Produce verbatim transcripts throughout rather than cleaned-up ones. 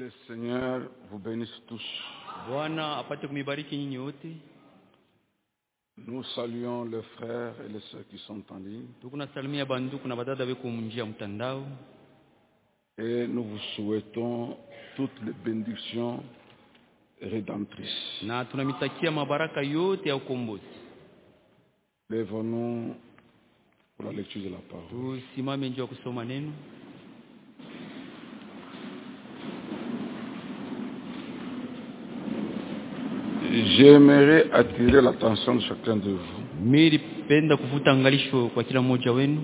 le Seigneur vous bénisse tous. Bwana apate kumibariki nyinyi wote. Nous saluons les frères et les sœurs qui sont en ligne. Tukunasalimia banduku na badada beko munjia mtandao. Et nous vous souhaitons toutes les bénédictions rédemptrices. Na tunamitakia mabaraka yote ya ukombozi. Lèvons-nous pour la lecture de la parole. Tusimame njoo kusoma neno. J'aimerais attirer l'attention de chacun de vous. Mimi penda kuvuta angalisho kwa kila mmoja wenu.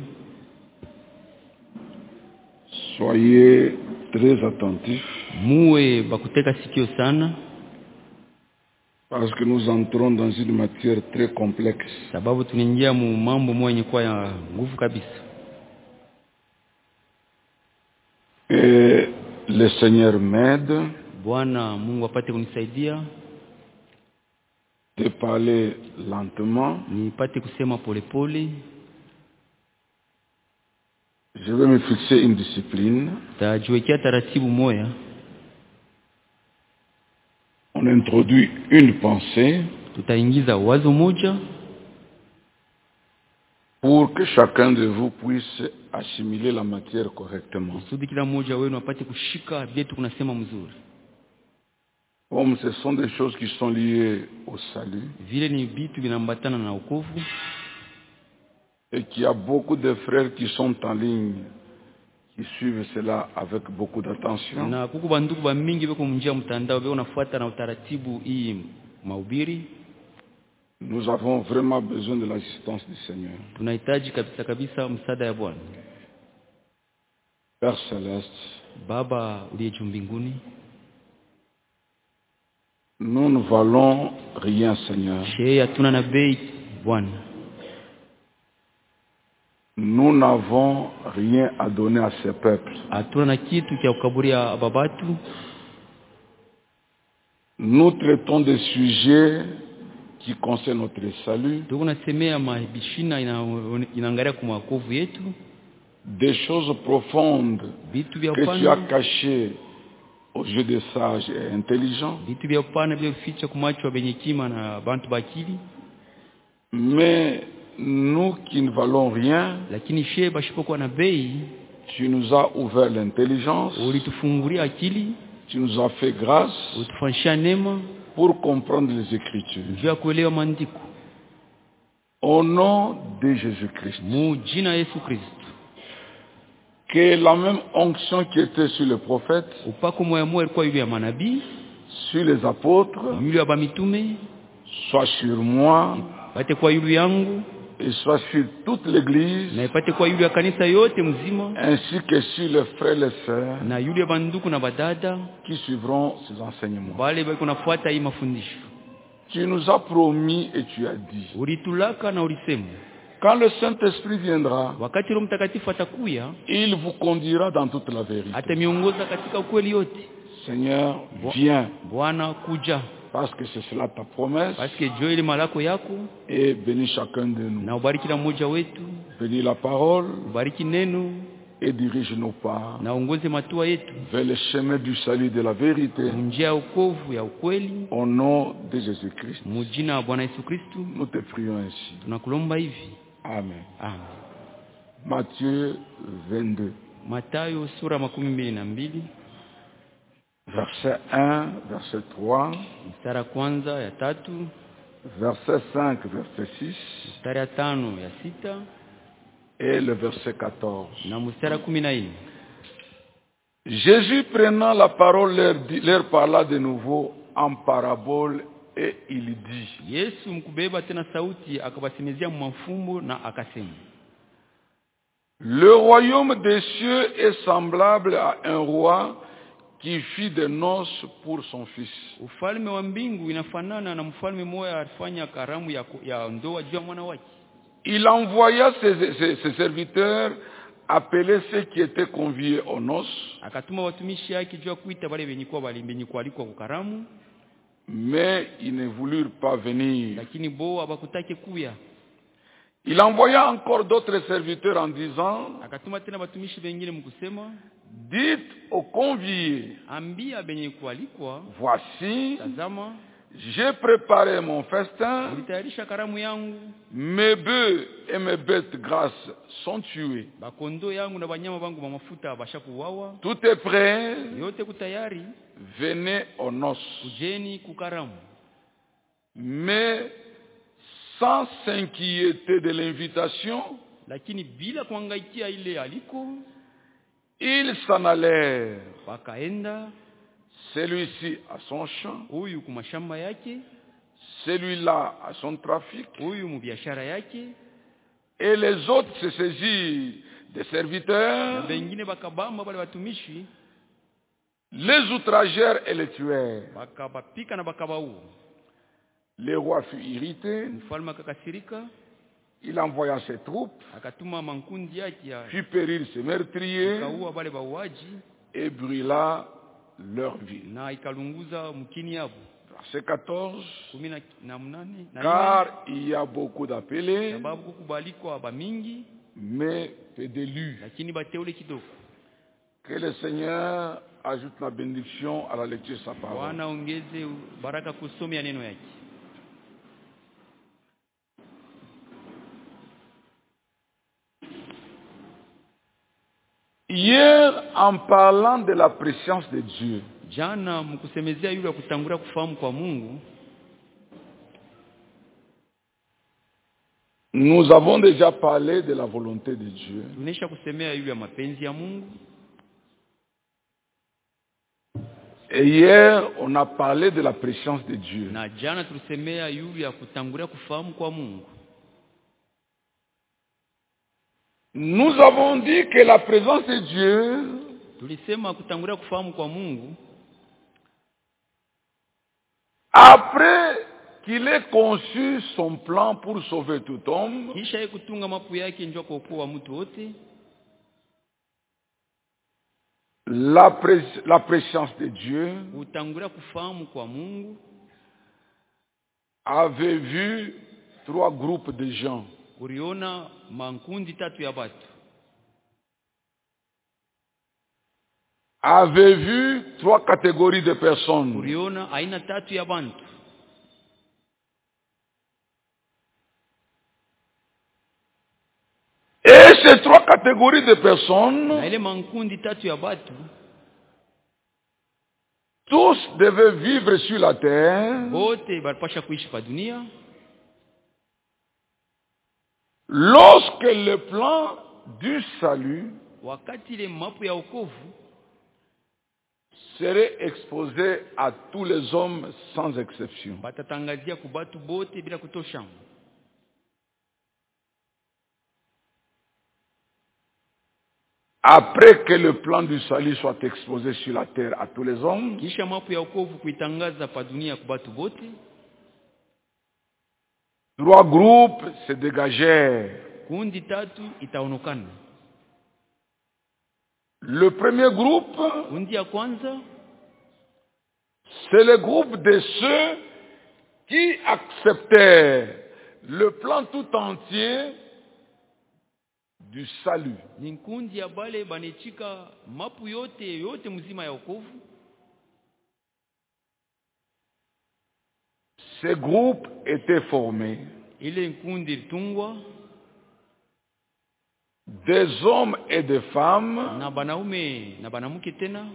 Soyez très attentifs. Muwe bakuteka sikio sana. Parce que nous entrons dans une matière très complexe. Sababu tunaingia mu mambo mwenye kwa ya nguvu kabisa. Et le Seigneur m'aide. Bwana Mungu apate kunisaidia. De parler lentement. Nipate kusema polepole. Je vais me fixer une discipline. Tajiwekea taratibu moya. On introduit une pensée. Tutaingiza wazo moja. Pour que chacun de vous puisse assimiler la matière correctement. Kusudi kila mmoja wenu apate kushika vyetu kunasema mzuri. Comme ce sont des choses qui sont liées au salut. Vile ni vitu vinambatana na wokovu. Et qu'il y a beaucoup de frères qui sont en ligne, qui suivent cela avec beaucoup d'attention. Na kuku banduku ba mingi beko munjia mtandao beko nafuata na utaratibu hii mahubiri. Nous avons vraiment besoin de l'assistance du Seigneur. Tunahitaji kabisa kabisa msaada ya Bwana. Père Céleste, Baba uliye juu mbinguni, nous ne valons rien, Seigneur. Shei hatuna na bei Bwana. Nous n'avons rien à donner à ce peuple. Hatuna na kitu cha kukaburia babatu. Nous traitons des sujets qui concernent notre salut. Tukunasemea mabishina inaangalia kwa wokovu yetu. Des choses profondes que tu as cachées aux yeux des sages et intelligents. Vitu vya upana vya ficha kumacho benyekima na bantu bakili. Mais nous qui ne valons rien, lakini shee bashipokuwa na bei, tu nous as ouvert l'intelligence, ulitufungulia akili, tu nous as fait grâce, ulitufanyisha neema pour comprendre les Écritures. juu ya kuelewa maandiko. Au nom de Jésus-Christ, mu jina Yesu Kristo, que la même onction qui était sur les prophètes, upako moya moya ilikuwa yule ya manabii, sur les apôtres, yule ya bamitume, soit sur moi, ipate kwa yule yangu, et soit sur toute l'église, na ipate kwa yule ya kanisa yote mzima, ainsi que sur les frères et les sœurs, na yule ya banduku na badada qui suivront ces enseignements. Bale bako nafuata hii mafundisho. Tu nous as promis et tu as dit, ulitulaka na ulisema, quand le Saint-Esprit viendra, wakati Roho Mtakatifu atakuya, il vous conduira dans toute la vérité. atamiongoza katika ukweli yote. Seigneur, viens. Bwana kuja. Parce que c'est cela ta promesse. Parce que Dieu ile malako yako. Et bénis chacun de nous. Na ubariki la mmoja wetu. Bénis la parole. Ubariki neno. Et dirige nos pas. Na ongoze matua yetu. Vers le chemin du salut de la vérité. Njia ya wokovu ya ukweli. Au nom de Jésus-Christ. Mujina wa Bwana Yesu Kristo. Nous te prions ainsi. Tunakulomba hivi. Amen. Amen. Matthieu vingt-deux. Mathayo sura makumi mbili na mbili. Verset un, verset trois. Mstari kwanza ya tatu. Verset cinq, verset six. Mstari ya tano ya sita. Et le verset quatorze. Na mstari kumi na nne. Jésus prenant la parole leur, leur parla de nouveau en parabole et il dit. Yesu mkubeba tena sauti akabasemezea mafumbo na akasema. Le royaume des cieux est semblable à un roi qui fit des noces pour son fils. Ufalme wa mbingu inafanana na mfalme mmoja alifanya karamu ya, ya ndoa juu ya mwana wake. Il envoya ses, ses, ses serviteurs appeler ceux qui étaient conviés aux noces. Akatuma watumishi yake juu ya kuita wale wenye kwa wale wenye kualikwa kwa karamu. Mais ils ne voulurent pas venir. Lakini bo abakutake kuya. Il envoya encore d'autres serviteurs en disant, Akatuma tena batumishi bengine mkusema, dites aux conviés, ambia benye kualikwa, voici, tazama, j'ai préparé mon festin, nilitayarisha karamu yangu, mes bœufs et mes bêtes grasses sont tués. bakondo yangu na banyama bangu ba mafuta bashakuwawa, Tout est prêt, yote kutayari, venez aux noces. kujeni kukaramu. Mais sans s'inquiéter de l'invitation, Lakini bila kuangaikia ile aliko, ils s'en allèrent. wakaenda, Celui-ci à son champ, huyu kumashamba yake, celui-là à son trafic, huyu mubiashara yake, et les autres se saisirent des na serviteurs, bengine bakabamba bale batumishi, les outragèrent et les tuèrent. bakabapika na bakabaua. Le roi fut irrité, Mfalme akakasirika, il envoya ses troupes, akatuma mankundi yake ya fit périr ses meurtriers kaua bale bauaji et brûla leur ville. na ikalunguza mkini yabo. Verset quatorze. kumi na mnane na Car il y a beaucoup d'appelés, sababu kukubalikwa ba mingi mais peu d'élus. lakini bateule kidogo. Que le Seigneur ajoute la bénédiction à la lecture de sa parole. Bwana ongeze baraka kusomea neno yake. Hier, en parlant de la préscience de Dieu, Jana mkusemezea yule kutangulia kufahamu kwa Mungu, nous avons déjà parlé de la volonté de Dieu. tunesha kusemea yule ya mapenzi ya Mungu. Et hier, on a parlé de la préscience de Dieu. Na jana tulisemea yule ya kutangulia kufahamu kwa Mungu. Nous avons dit que la présence de Dieu Tulisema kutangulia kufahamu kwa Mungu, après qu'il ait conçu son plan pour sauver tout homme, kisha yeye kutunga mapu yake njoo kuokoa mtu wote. la, pré- la préscience de Dieu Kutangulia kufahamu kwa Mungu avait vu trois groupes de gens. kuriona mankundi tatu ya batu, Avait vu trois catégories de personnes. kuriona aina tatu ya bantu. Et ces trois catégories de personnes, Na ile mankundi tatu ya batu tous devaient vivre sur la terre bote balipasha kuishi pa dunia lorsque le plan du salut wakati ile mapu ya wokovu serait exposé à tous les hommes sans exception. batatangazia kubatu bote bila kutosha. Après que le plan du salut soit exposé sur la terre à tous les hommes, Kisha mapu ya wokovu kuitangaza pa dunia kubatu bote, trois groupes se dégagèrent. kundi tatu itaonekana. Le premier groupe, Kundi ya kwanza c'est le groupe de ceux qui acceptèrent le plan tout entier du salut. ni kundi ya bale banechika mapu yote yote mzima ya wokovu. Ces groupes étaient formés Ile kundi ilitungwa des hommes et des femmes na banaume na banamuke tena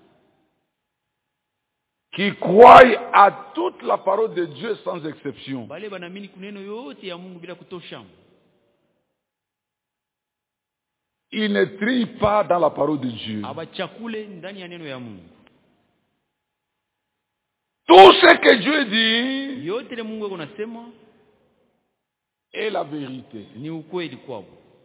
qui croient à toute la parole de Dieu sans exception. bale banamini kuneno yote ya Mungu bila kutosha. Ils ne trient pas dans la parole de Dieu. Abachakule ndani ya neno ya Mungu. Tout ce que Dieu dit Yote ile Mungu anasema est la vérité. ni ukweli kwao.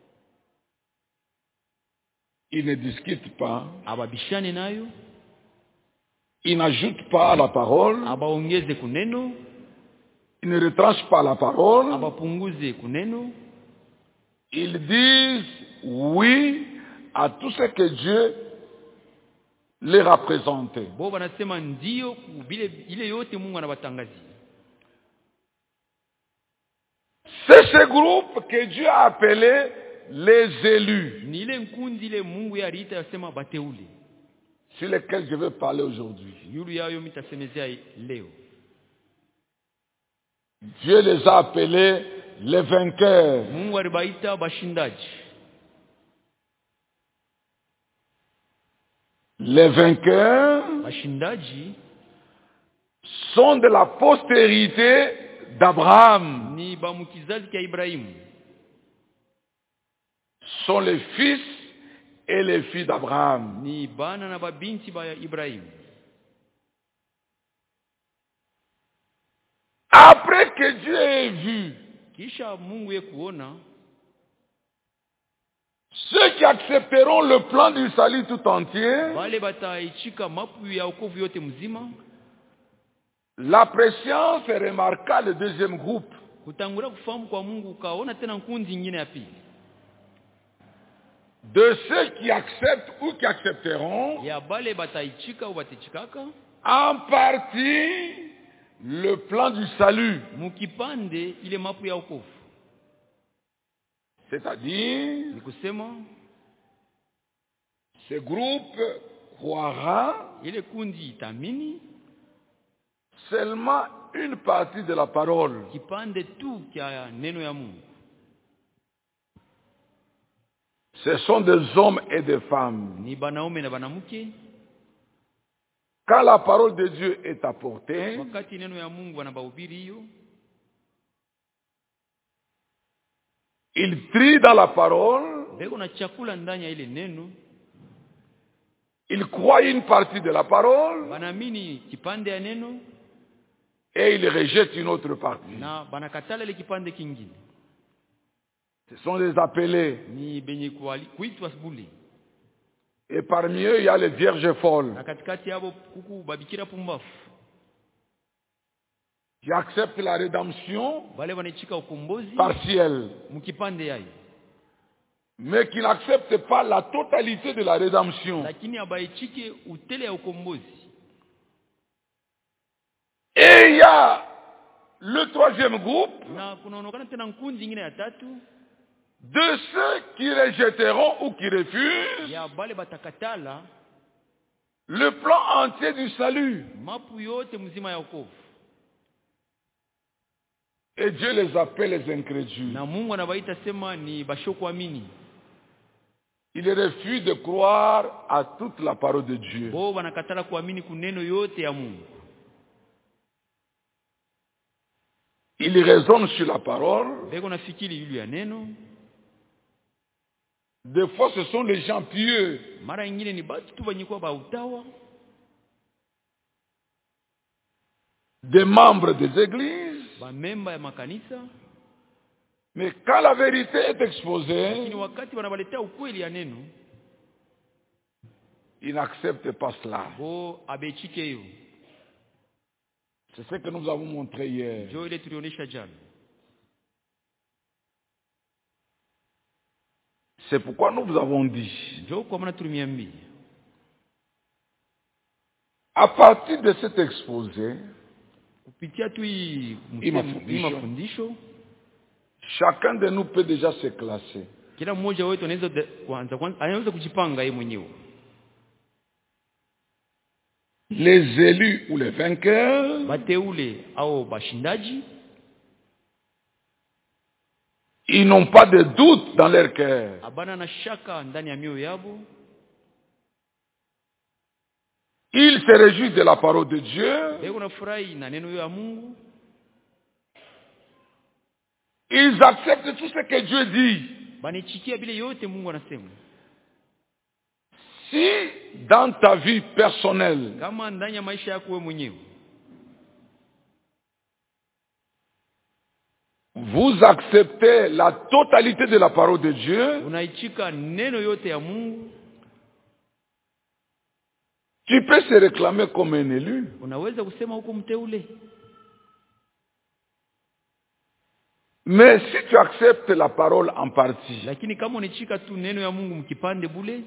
Ils ne discutent pas. Ababishane nayo, Ils n'ajoutent pas à la parole. abaongeze kuneno, Ils ne retranchent pas la parole. abapunguze kuneno. Ils disent oui à tout ce que Dieu leur a présenté. Bo banasema ndio bile ile yote Mungu anabatangazia. C'est ce groupe que Dieu a appelé les élus, Ni ile nkundi ile Mungu yaliita yasema bateule. sur lesquels je vais parler aujourd'hui. Yulu yayo mitasemezea leo. Dieu les a appelés les vainqueurs. Mungu alibaita bashindaji. Les vainqueurs Bashindaji sont de la postérité d'Abraham, ni ba mukizazi kia Ibrahimu. sont les fils et les filles d'Abraham. Ni bana na babinti ba Ibrahimu. Après que Dieu ait vu Kisha Mungu ye kuona ceux qui accepteront le plan du salut tout entier, wale bataichika mapu ya wokovu yote mzima, la préscience remarqua le deuxième groupe. kutangura kufahamu kwa Mungu kaona tena nkundi nyingine ya pili. De ceux qui acceptent ou qui accepteront Ya bale bataichika ou batichikaka en partie le plan du salut. mukipande ile mapu ya wokovu. C'est-à-dire, Ni kusema ce groupe croira ile kundi itamini seulement une partie de la parole. kipande tu kia neno ya Mungu. Ce sont des hommes et des femmes. Ni banaume na banamuke, Quand la parole de Dieu est apportée, wakati neno ya Mungu wanabahubiri hiyo, ils trient dans la parole, beko na chakula ndani ya ile neno, ils croient une partie de la parole banamini kipande ya neno et ils rejettent une autre partie. na banakatala ile kipande kingine. Ce sont des appelés. Ni benye kuali- kuitwa bule. Et parmi eux, il y a les vierges folles Na katikati yabo kuku babikira pumbafu. qui acceptent la rédemption Wale wanaichika ukombozi partielle, mkipande yayo. mais qui n'acceptent pas la totalité de la rédemption. Lakini abaichike utele ya ukombozi. Et il y a le troisième groupe Na kunaonekana tena nkundi nyingine ya tatu de ceux qui rejetteront ou qui refusent ya bale batakatala le plan entier du salut. mapu yote mzima ya wokovu. Et Dieu les appelle les incrédules. Na Mungu anabaita sema ni bashokuamini. Ils refusent de croire à toute la parole de Dieu. Bo banakatala kuamini kuneno yote ya Mungu. Ils raisonnent sur la parole. Beko nafikiri yulu ya neno. Des fois, ce sont les gens pieux Mara nyingine ni batu tu banyikuwa ba utawa, des membres des églises. ba memba ya makanisa, Mais quand la vérité est lakini exposée, wakati wanabaletea ukweli ya neno, ils n'acceptent pas cela. bo abechike hiyo. C'est ce que nous avons montré hier. Jo ile tulionesha jana. C'est pourquoi nous vous avons dit, Jo kwa maana tulimiambia à partir de cet exposé, kupitia tu hii Hii msemo- mafundisho. hii mafundisho, chacun de nous peut déjà se classer. kila mmoja wetu anaweza de- kwanza kwanza anaweza kujipanga yeye mwenyewe. Les élus ou les vainqueurs, Bateule au bashindaji ils n'ont pas de doute dans leur cœur. abana na shaka ndani ya mioyo yabo, Ils se réjouissent de la parole de Dieu. beko na furahi na neno ya Mungu, Ils acceptent tout ce que Dieu dit. banichikia bile yote Mungu anasema. Si dans ta vie personnelle, Kama ndani ya maisha yako wewe mwenyewe vous acceptez la totalité de la parole de Dieu, unaichika neno yote ya Mungu, tu peux se réclamer comme un élu. unaweza kusema huko mteule. Mais si tu acceptes la parole en partie, Lakini kama unaichika tu neno ya Mungu mkipande bule,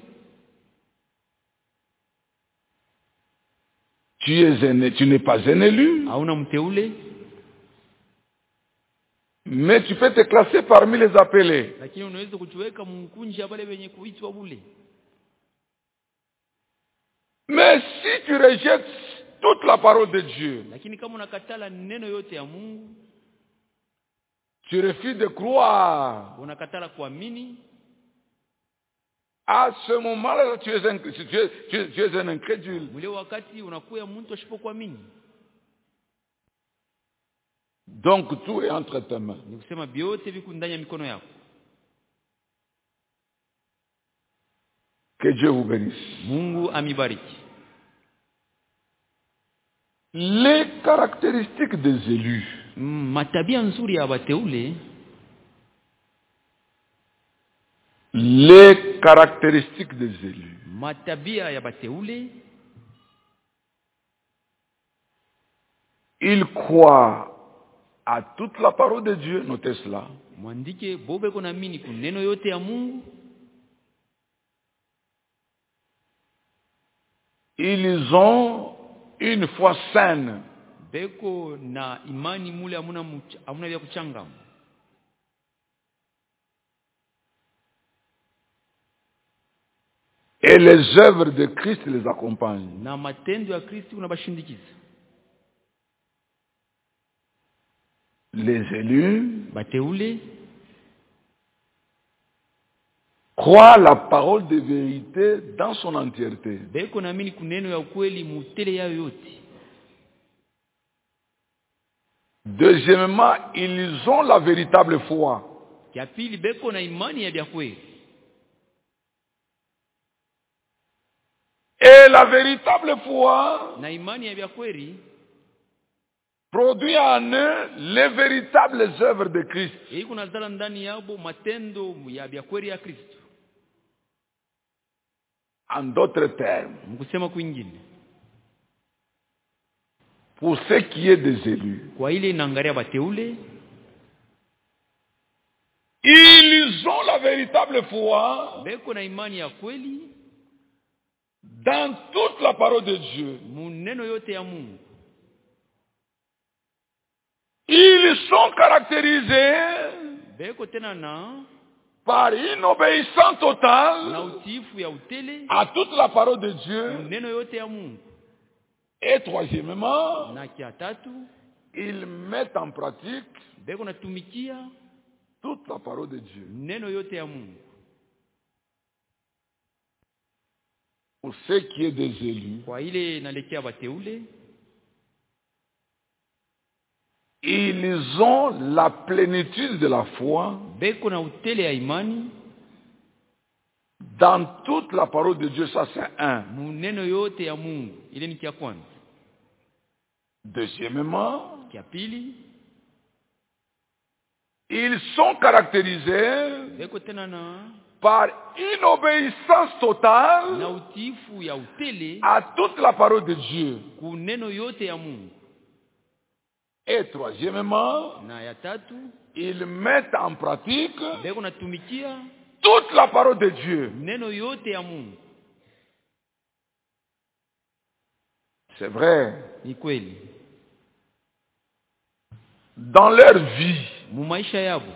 tu es un, tu n'es pas un élu. hauna mteule. Mais tu peux te classer parmi les appelés. lakini unaweza kujiweka mkunji ya wale wenye kuitwa bule. Mais si tu rejettes toute la parole de Dieu, Lakini kama unakatala neno yote ya Mungu, tu refuses de croire, unakatala kuamini, à ce moment-là, tu es un, tu es, tu es, tu es un incrédule. mule wakati unakuwa mtu asipokuamini. Donc tout est entre tes mains. Ni kusema vyote viko ndani ya mikono yako. Que Dieu vous bénisse. Mungu amibariki. Les caractéristiques des élus. Mm, matabia nzuri ya wateule. Les caractéristiques des élus. Matabia ya wateule. Ils croient à toute la parole de Dieu, notez cela. Mwandike bobe kuna amini kuneno yote ya Mungu. Ils ont une foi saine. Beko na imani mule hamuna hamuna vya kuchanga. Et les œuvres de Christ les accompagnent. Na matendo ya Kristo unabashindikiza. Les élus bateule croient la parole de vérité dans son entièreté. Beko na amini kuneno ya ukweli mutele yao yote. Deuxièmement, ils ont la véritable foi. Ya pili beko na imani ya kweli. Et la véritable foi na imani ya kweli produit en eux les véritables œuvres de Christ. Et kuna zala ndani yabo matendo ya kweli ya Kristo. En d'autres termes, mkusema kwingine, pour ce qui est des élus, kwa ile inaangalia bateule, ils ont la véritable foi beko na imani ya kweli dans toute la parole de Dieu. Muneno yote ya Mungu. Ils sont caractérisés beko tena na par une obéissance totale na utifu ya utele à toute la parole de Dieu. Muneno yote ya Mungu. Et troisièmement, na kia tatu, ils mettent en pratique beko na tumikia toute la parole de Dieu. Neno yote ya Mungu. Pour ce qui est des élus, kwa ile nalekia bateule, ils ont la plénitude de la foi beko na utele ya imani dans toute la parole de Dieu. Ça c'est un. Muneno yote ya Mungu. Ile ni kia kwanza. Deuxièmement, kia pili, ils sont caractérisés beko tena na par une obéissance totale na utifu ya utele à toute la parole de Dieu. kuneno yote ya Mungu. Et troisièmement, na ya tatu, ils mettent en pratique beko na tumikia toute la parole de Dieu. neno yote ya Mungu. C'est vrai. Ni kweli. Dans leur vie, mu maisha yabo,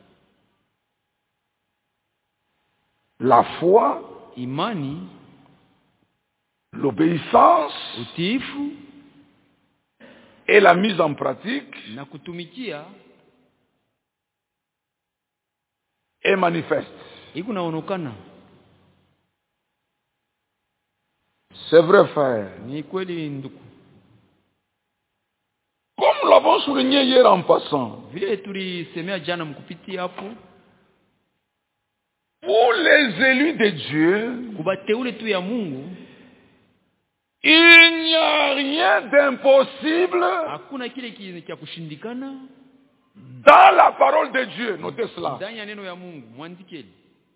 la foi, imani, l'obéissance utifu et la mise en pratique na kutumikia est manifeste. iko naonekana. C'est vrai, frère. Ni kweli ndugu. Comme nous l'avons souligné hier en passant, Vile tulisemea jana mkupiti hapo, pour les élus de Dieu, kubateule tu ya Mungu, il n'y a rien d'impossible hakuna kile kile cha kushindikana dans la parole de Dieu. Notez cela. ndani ya neno ya Mungu. Mwandikeni.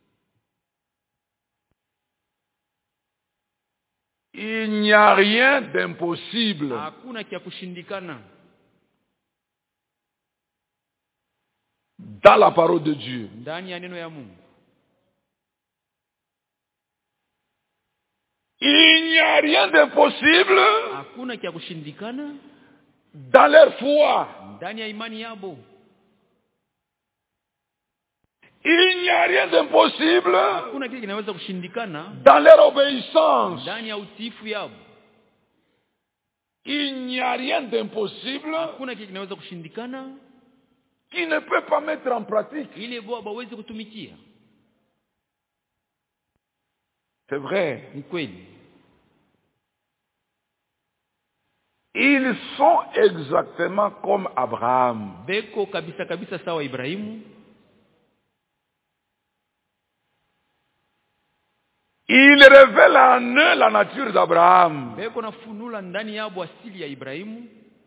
Il n'y a rien d'impossible Hakuna kia kushindikana dans la parole de Dieu. ndani ya neno ya Mungu. Il n'y a rien d'impossible Hakuna kia kushindikana dans leur foi. ndani ya imani yabo. Il n'y a rien d'impossible Hakuna kile kinaweza kushindikana dans leur obéissance. ndani ya utiifu yao. Il n'y a rien d'impossible Hakuna kile kinaweza kushindikana qui ne peut pas mettre en pratique. ile bo baweze kutumikia. C'est vrai. Ni kweli. Ils sont exactement comme Abraham. Beko kabisa kabisa sawa Ibrahimu. Il révèle en eux la nature d'Abraham. Beko na funula ndani yabo asili ya Ibrahimu.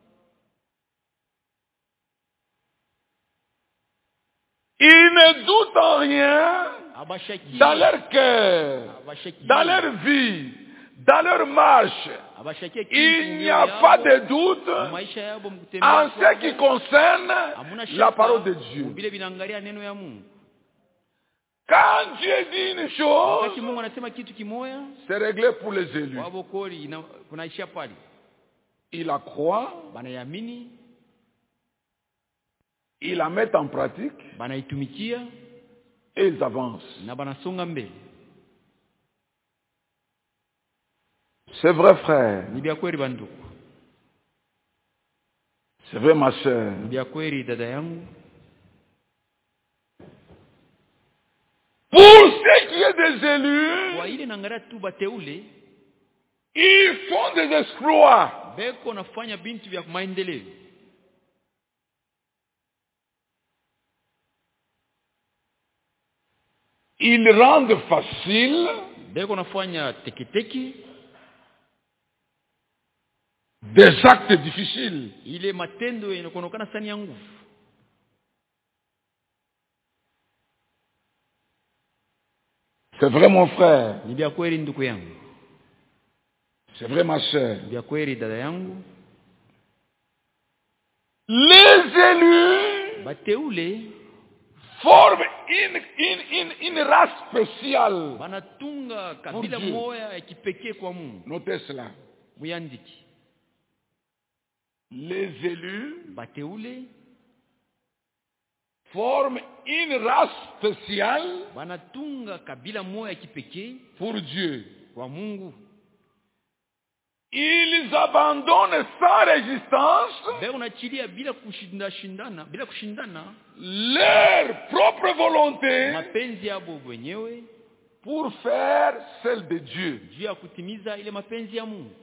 Ils ne doutent en rien Abashaki. dans leur cœur, Abashaki. dans leur vie, dans leur marche. Abashaki. Il n'y a pas de doute Maisha yabo mkutembea. en ce qui concerne la parole de Dieu. Vile vinaangalia neno ya Mungu. Quand Dieu dit une chose, Wakati Mungu anasema kitu kimoya, c'est réglé pour les élus. wabo koli ina kunaishia pale. Ils la croient, Banayamini, ils la mettent en pratique banaitumikia et ils avancent. na banasonga mbele. C'est vrai, frère. Ni bya kweli banduku. C'est vrai, ma soeur. Ni bya kweli dada yangu. Pour ce qui est des élus, Kwa ile naangalia tu bateule, ils font des exploits. beko nafanya bintu vya maendeleo. Ils rendent facile Beko nafanya teketeki des actes difficiles. ile matendo yanakonekana sana ya nguvu. C'est vrai, mon frère. Ni bya kweli ndugu yangu. C'est vrai, ma soeur. Ni bya kweli dada yangu. Les élus Bateule forment une, une, une, une race spéciale. banatunga kabila Dieu. moya ya kipekee kwa Mungu. Notez cela. Muyandiki. Les élus Bateule forment une race spéciale banatunga kabila moya ya kipekee pour Dieu. kwa Mungu. Ils abandonnent sans résistance Beko nachilia bila kushinda shindana, bila kushindana leur propre volonté mapenzi yabo wenyewe pour faire celle de Dieu. juu ya kutimiza ile mapenzi ya Mungu.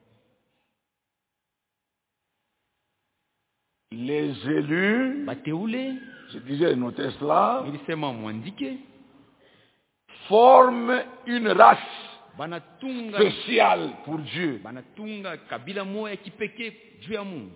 Les élus, Bateule, je disais, notez cela, nilisema mwandike, forment une race banatunga spéciale pour Dieu. banatunga kabila moya ya kipekee juu ya Mungu.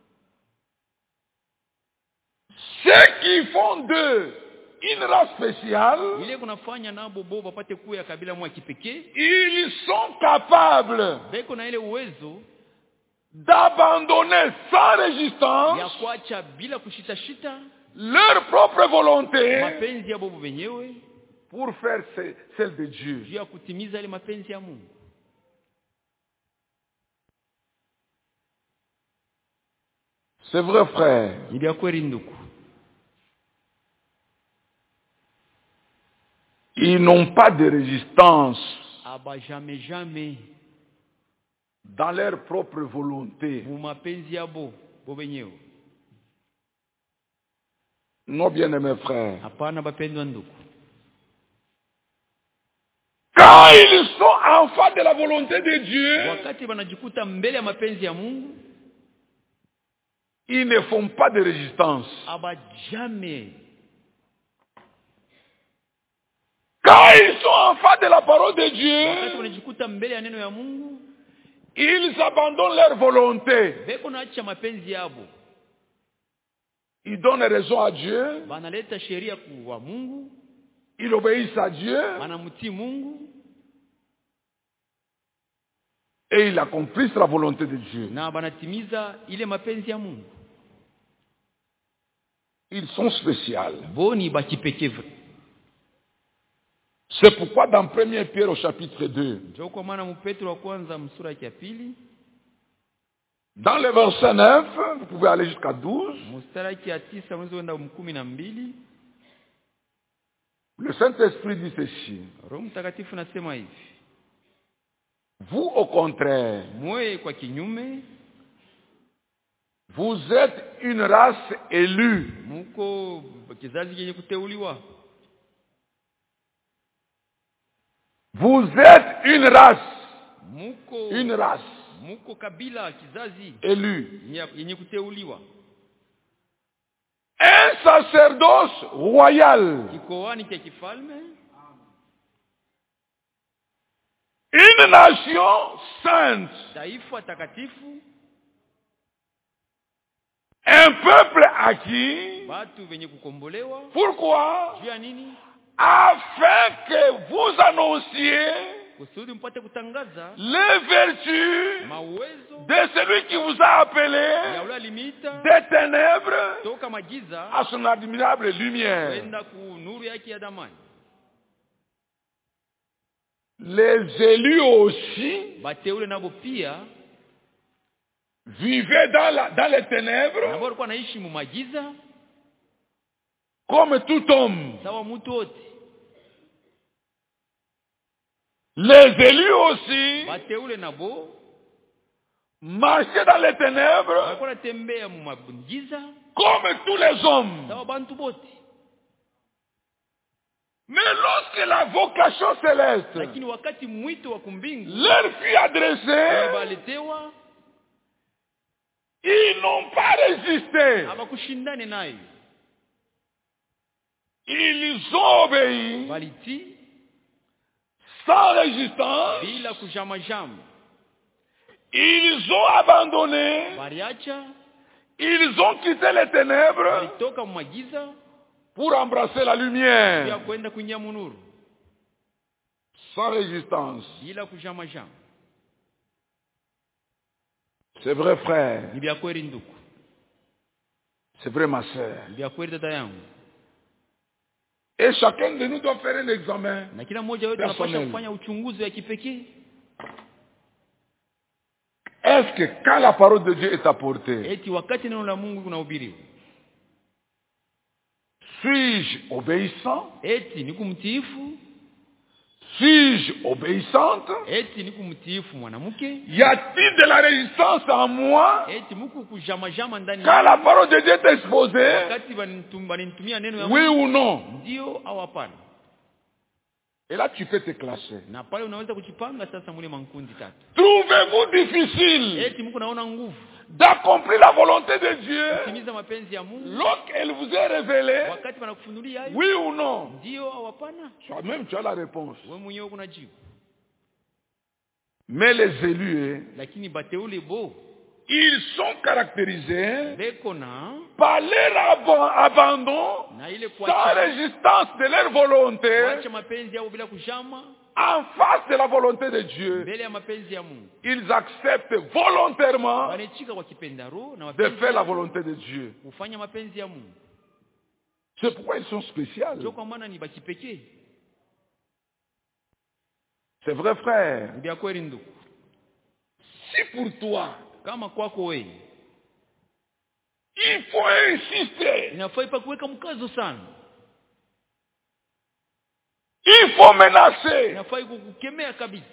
Ceux qui font d'eux une race spéciale, Ile kunafanya nabo bo bapate kuwa ya kabila moya ya kipekee, ils sont capables beko na ile uwezo d'abandonner sans ya résistance kuacha bila kushitashita leur propre volonté mapenzi yabo wenyewe pour faire ce- celle de Dieu. juu ya kutimiza ile mapenzi ya Mungu. C'est vrai, frère. Ni bya kweli ndugu. Ils n'ont pas de résistance Aba jamais jamais dans leur propre volonté. mu mapenzi yabo bo wenyewe. Non, bien-aimés frères. Hapana bapendwa ndugu. Quand ils sont en face de la volonté de Dieu, Wakati wanajikuta mbele ya mapenzi ya Mungu, ils ne font pas de résistance. aba jamais. Quand ils sont en face de la parole de Wakati Dieu, wanajikuta mbele ya neno ya Mungu, ils abandonnent leur volonté. beko naacha mapenzi yabo. Ils donnent raison à Dieu. Banaleta sheria kwa Mungu, Ils obéissent à Dieu. banamtii Mungu Et ils accomplissent la volonté de Dieu. na banatimiza ile mapenzi ya Mungu. Ils sont spéciaux. Boni bakipekee. C'est pourquoi dans premier Pierre au chapitre deux, Ndio kwa maana mu Petro wa kwanza msura ya pili, dans le verset neuf, vous pouvez aller jusqu'à douze, mstari ya tisa mwezi wenda kumi na mbili, Le Saint-Esprit dit ceci. Roho Mtakatifu nasema hivi. Vous, au contraire, Mwe kwa kinyume, vous êtes une race élue. muko kizazi kenye kuteuliwa. Vous êtes une race. Muko Une race muko kabila kizazi élue. yenye kuteuliwa. Un sacerdoce royal. Kikoani cha kifalme. Une nation sainte. Taifa takatifu. Un peuple acquis. Watu wenye kukombolewa. Pourquoi? Juu ya nini? Afin que vous annonciez kusudi mpate kutangaza les vertus mawezo de celui qui vous a appelé ya ule alimita des ténèbres toka magiza à son admirable lumière. kwenda ku nuru yake ya damani. Les élus aussi bateule nabo pia vivaient dans, la, dans les ténèbres nabo walikuwa naishi mu magiza comme tout homme. sawa mtu wote. Les élus aussi bateule nabo marchaient dans les ténèbres walikuwa natembea mu magiza comme tous les hommes. sawa bantu bote. Mais lorsque la vocation céleste lakini wakati mwito wa kumbingu leur fut adressée, baletewa ils n'ont pas résisté. abakushindane nayo. Ils ont obéi baliti sans résistance. bila kujamajama. Ils ont abandonné. Baliacha. Ils ont quitté les ténèbres balitoka mu magiza pour embrasser la lumière. ya kwenda kuingia mu nuru Sans résistance. bila kujamajama. C'est vrai, frère. Ni bya kweli ndugu. C'est vrai, ma sœur. Ni bya kweli dada yangu. Et chacun de nous doit faire un examen. Na kila mmoja wetu anapaswa kufanya uchunguzi wa kipekee. Est-ce que quand la parole de Dieu est apportée, eti wakati neno la Mungu kunahubiriwa, suis-je obéissant? eti ni kumtiifu? Suis-je obéissante? eti ni kumtiifu mwanamke? Y a-t-il de la résistance en moi? eti muko kujamajama ndani Quand la parole de Dieu est exposée, wakati banitumia neno ya oui Mungu, ou non? ndio au hapana? Et là, tu peux te classer. Na pale unaweza kujipanga sasa mule mankundi tatu. Trouvez-vous difficile eti muko naona nguvu d'accomplir la volonté de Dieu kutimiza mapenzi ya Mungu lorsqu'elle vous est révélée? wakati wanakufunulia hayo? Oui ou non? Ndio au hapana? Toi-même, tu as la réponse. Wewe mwenyewe kuna jibu. Mais les élus, Lakini bateule bo ils sont caractérisés beko na par leur ab- abandon na ile sans kuacha résistance de leur volonté kuacha mapenzi yao bila kujama en face de la volonté de Dieu. mbele ya mapenzi ya Mungu. Ils acceptent volontairement Wanachika kwa kipendaro na de mapenzi faire la yao volonté de Dieu. kufanya mapenzi ya Mungu. C'est pourquoi ils sont spéciaux. Ndio kwa maana ni bakipekee. C'est vrai, frère. Ndio kweli ndugu. Si pour toi, Kama kwako wewe il faut insister, inafaa ipa kuweka mkazo sana. il faut menacer Inafaa kukemea kabisa.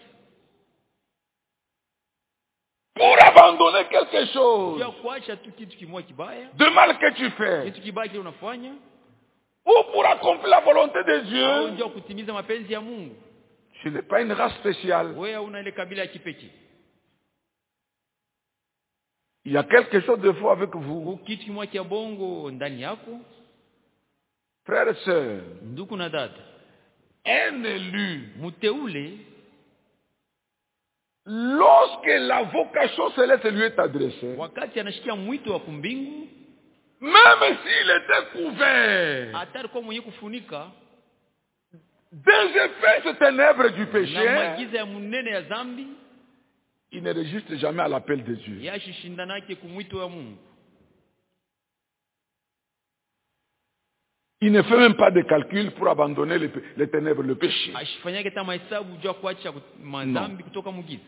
pour abandonner quelque chose Sio kuacha tu kitu kimoja kibaya, de mal que tu fais kitu kibaya kile unafanya, ou pour accomplir la volonté de au Dieu. ndio kutimiza mapenzi ya Mungu. Tu n'es pas une race spéciale. Wewe una ile kabila ya kipekee. Il y a quelque chose de faux avec vous. Kitu kimoja cha bongo ndani yako, Frères et sœurs, ndugu na dada. un élu, Mteule lorsque la vocation céleste lui est adressée, wakati anashikia mwito wa kumbingu, même s'il était couvert hatari kwa mwenye kufunika des effets de ténèbres du na péché, magiza ya munene ya dhambi, il ne résiste jamais à l'appel de Dieu. yashishindanake kumwito wa Mungu. Il ne fait même pas de calcul pour abandonner les, les ténèbres, le péché. Ashifanyake kama hesabu jua kuacha madhambi kutoka mugiza.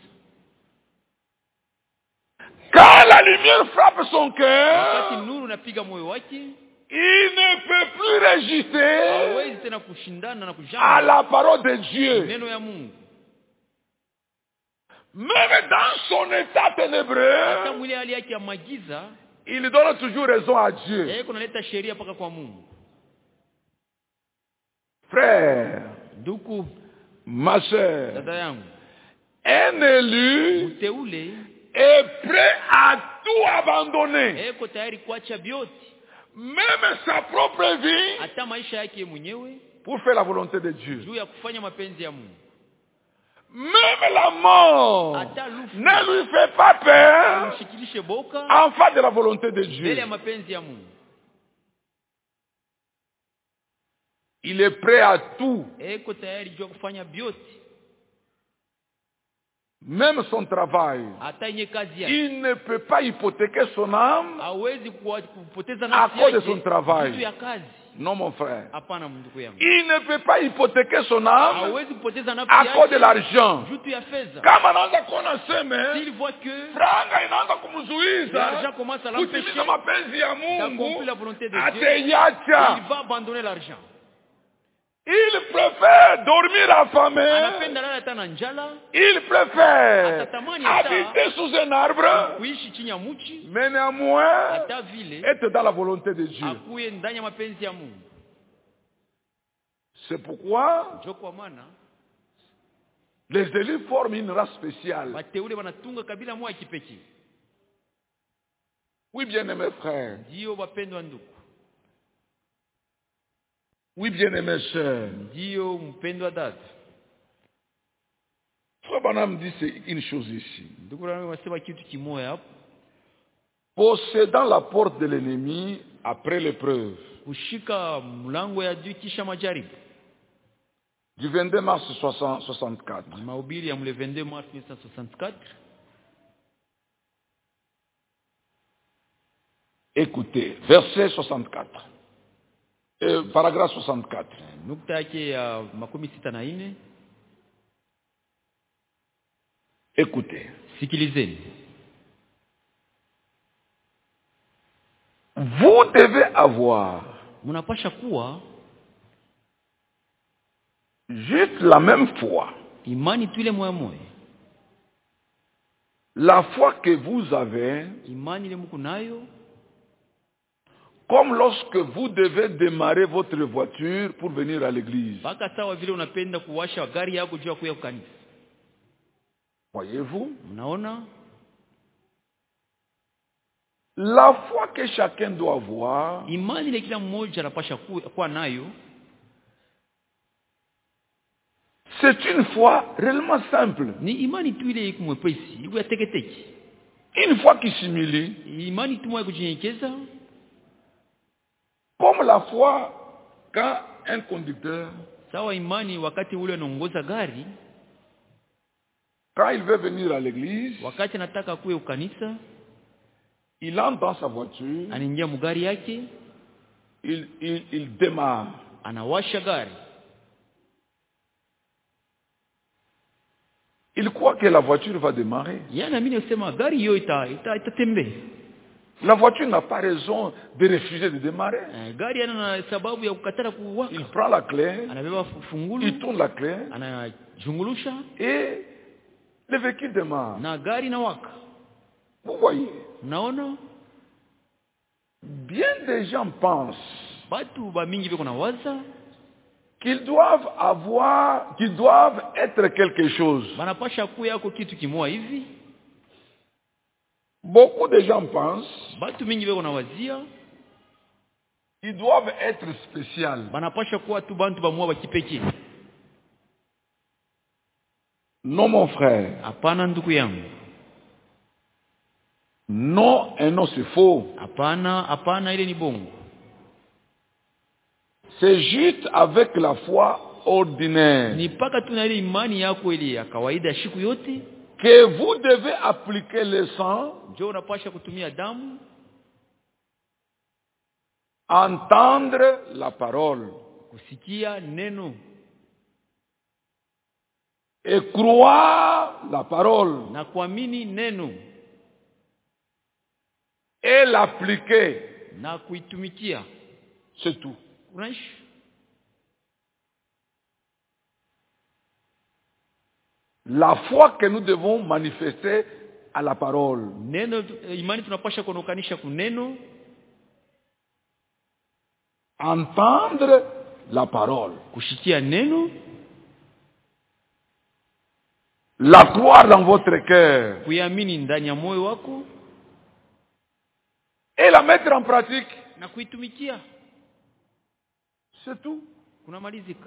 Quand la lumière frappe son Wakati cœur, nuru napiga moyo wake, il ne peut plus résister hawezi tena kushindana na à kujana la parole de Dieu. neno ya Mungu. Même dans son état Hata ténébreux, mwili hali yake ya magiza, il donne toujours raison à Dieu. yeye kunaleta sheria paka kwa Mungu. Frère, Ndugu, ma sœur, dada yangu, un élu mteule est prêt à tout abandonner, eko tayari kuacha vyote, même sa propre vie, hata maisha yake mwenyewe, pour faire la volonté de Dieu. juu ya kufanya mapenzi ya Mungu. Même la mort Hata lufu ne lui fait pas peur mshikilishe boka en face de la volonté de mbele ya Dieu. mapenzi ya Mungu. Il est prêt à tout, Eko tayari juu ya kufanya vyote, même son travail. hata yenye kazi yake. Il ne peut pas hypothéquer son âme. Hawezi kuwa- kupoteza À nafsi cause de yake son travail. juu ya kazi. Non, mon frère. Hapana ndugu yangu. Il ne peut pas hypothéquer son âme Hawezi kupoteza nafsi à cause de yake l'argent. juu tu ya fedha. Kama anaanza kuona seme, S'il voit que franga inaanza kumzuiza l'argent commence à kutimiza l'empêcher mapenzi ya d'accomplir Mungu, la volonté de Dieu, ateiacha. il va abandonner l'argent. Il préfère dormir affamé. Anapenda lala hata na njala, Il préfère Atatamani hata habiter sous un arbre, kuishi chini ya mti, mais néanmoins hata vile être dans la volonté de Dieu. akuye ndani ya mapenzi ya Mungu. C'est pourquoi Ndio kwa maana les élus forment une race spéciale. wateule wanatunga kabila moja kipekee. Oui, bien-aimés frères. Ndio wapendwa ndugu, Oui, bien-aimés sœurs. ndio mpendwa dada. Frère Branham dit c'est une chose ici. Ndugu wangu wasema kitu kimoja hapo, Possédant la porte de l'ennemi après l'épreuve. kushika mlango ya adui kisha majaribu. Du vingt-deux mars soixante-quatre. Mahubiri ya mle vingt-deux mars mille neuf cent soixante-quatre. Écoutez, verset soixante-quatre. Euh, paragraphe soixante-quatre. Nukta yake ya makumi sita na nne. Écoutez. Sikilizeni. Vous devez avoir Mnapasha kuwa juste la même foi. imani tu ile moya moya. La foi que vous avez, Imani ile mko nayo, comme lorsque vous devez démarrer votre voiture pour venir à l'église. baka sawa vile unapenda kuwasha gari yako juu ya kuya kanisa. Voyez-vous? Mnaona? La foi que chacun doit avoir, Imani ile kila mmoja anapasha kuwa, kuwa nayo, c'est une foi réellement simple. ni imani tu ile iko mwepesi, iko ya teketeke. Une foi qui s'humilie. Imani tu moya kujinyenyekeza, Comme la foi quand un conducteur, sawa imani wakati ule anaongoza gari, quand il veut venir à l'église, wakati anataka kuwe ukanisa, il entre dans sa voiture, anaingia mugari yake, il, il, il démarre. anawasha gari. Il croit que la voiture va démarrer. Yana mimi nasema gari hiyo ita itatembea. La voiture n'a pas raison de refuser de démarrer. Eh, gari ana sababu ya kukatala kuwaka. Il prend la clé, Anabeba fungulu, il tourne la clé anajungulusha et le véhicule démarre. na gari na waka. Vous voyez, Naona bien des gens pensent batu ba mingi biko na waza qu'ils doivent avoir, qu'ils doivent être quelque chose. banapasha kuya yako kitu kimoja hivi. Beaucoup de gens pensent Batu mingi biko na wazia qu'ils doivent être spéciaux. banapasha kuwa tu bantu ba mwa ba kipekee. Non, mon frère. Hapana ndugu yangu. Non, et non, c'est faux. Hapana, hapana ile ni bongo. C'est juste avec la foi ordinaire Ni paka tu na ile imani yako ile ya kawaida siku yote, que vous devez appliquer le sang, ndio unapasha kutumia damu, entendre la parole kusikia neno et croire la parole na kuamini neno et l'appliquer. na kuitumikia. C'est tout. unaishi. La foi que nous devons manifester à la parole. Neno imani tunapasha kuokanisha kuneno. Entendre la parole. Kushikia neno. La croire dans votre cœur. Kuiamini ndani ya moyo wako. Et la mettre en pratique. Na kuitumikia. C'est tout. Kunamalizika.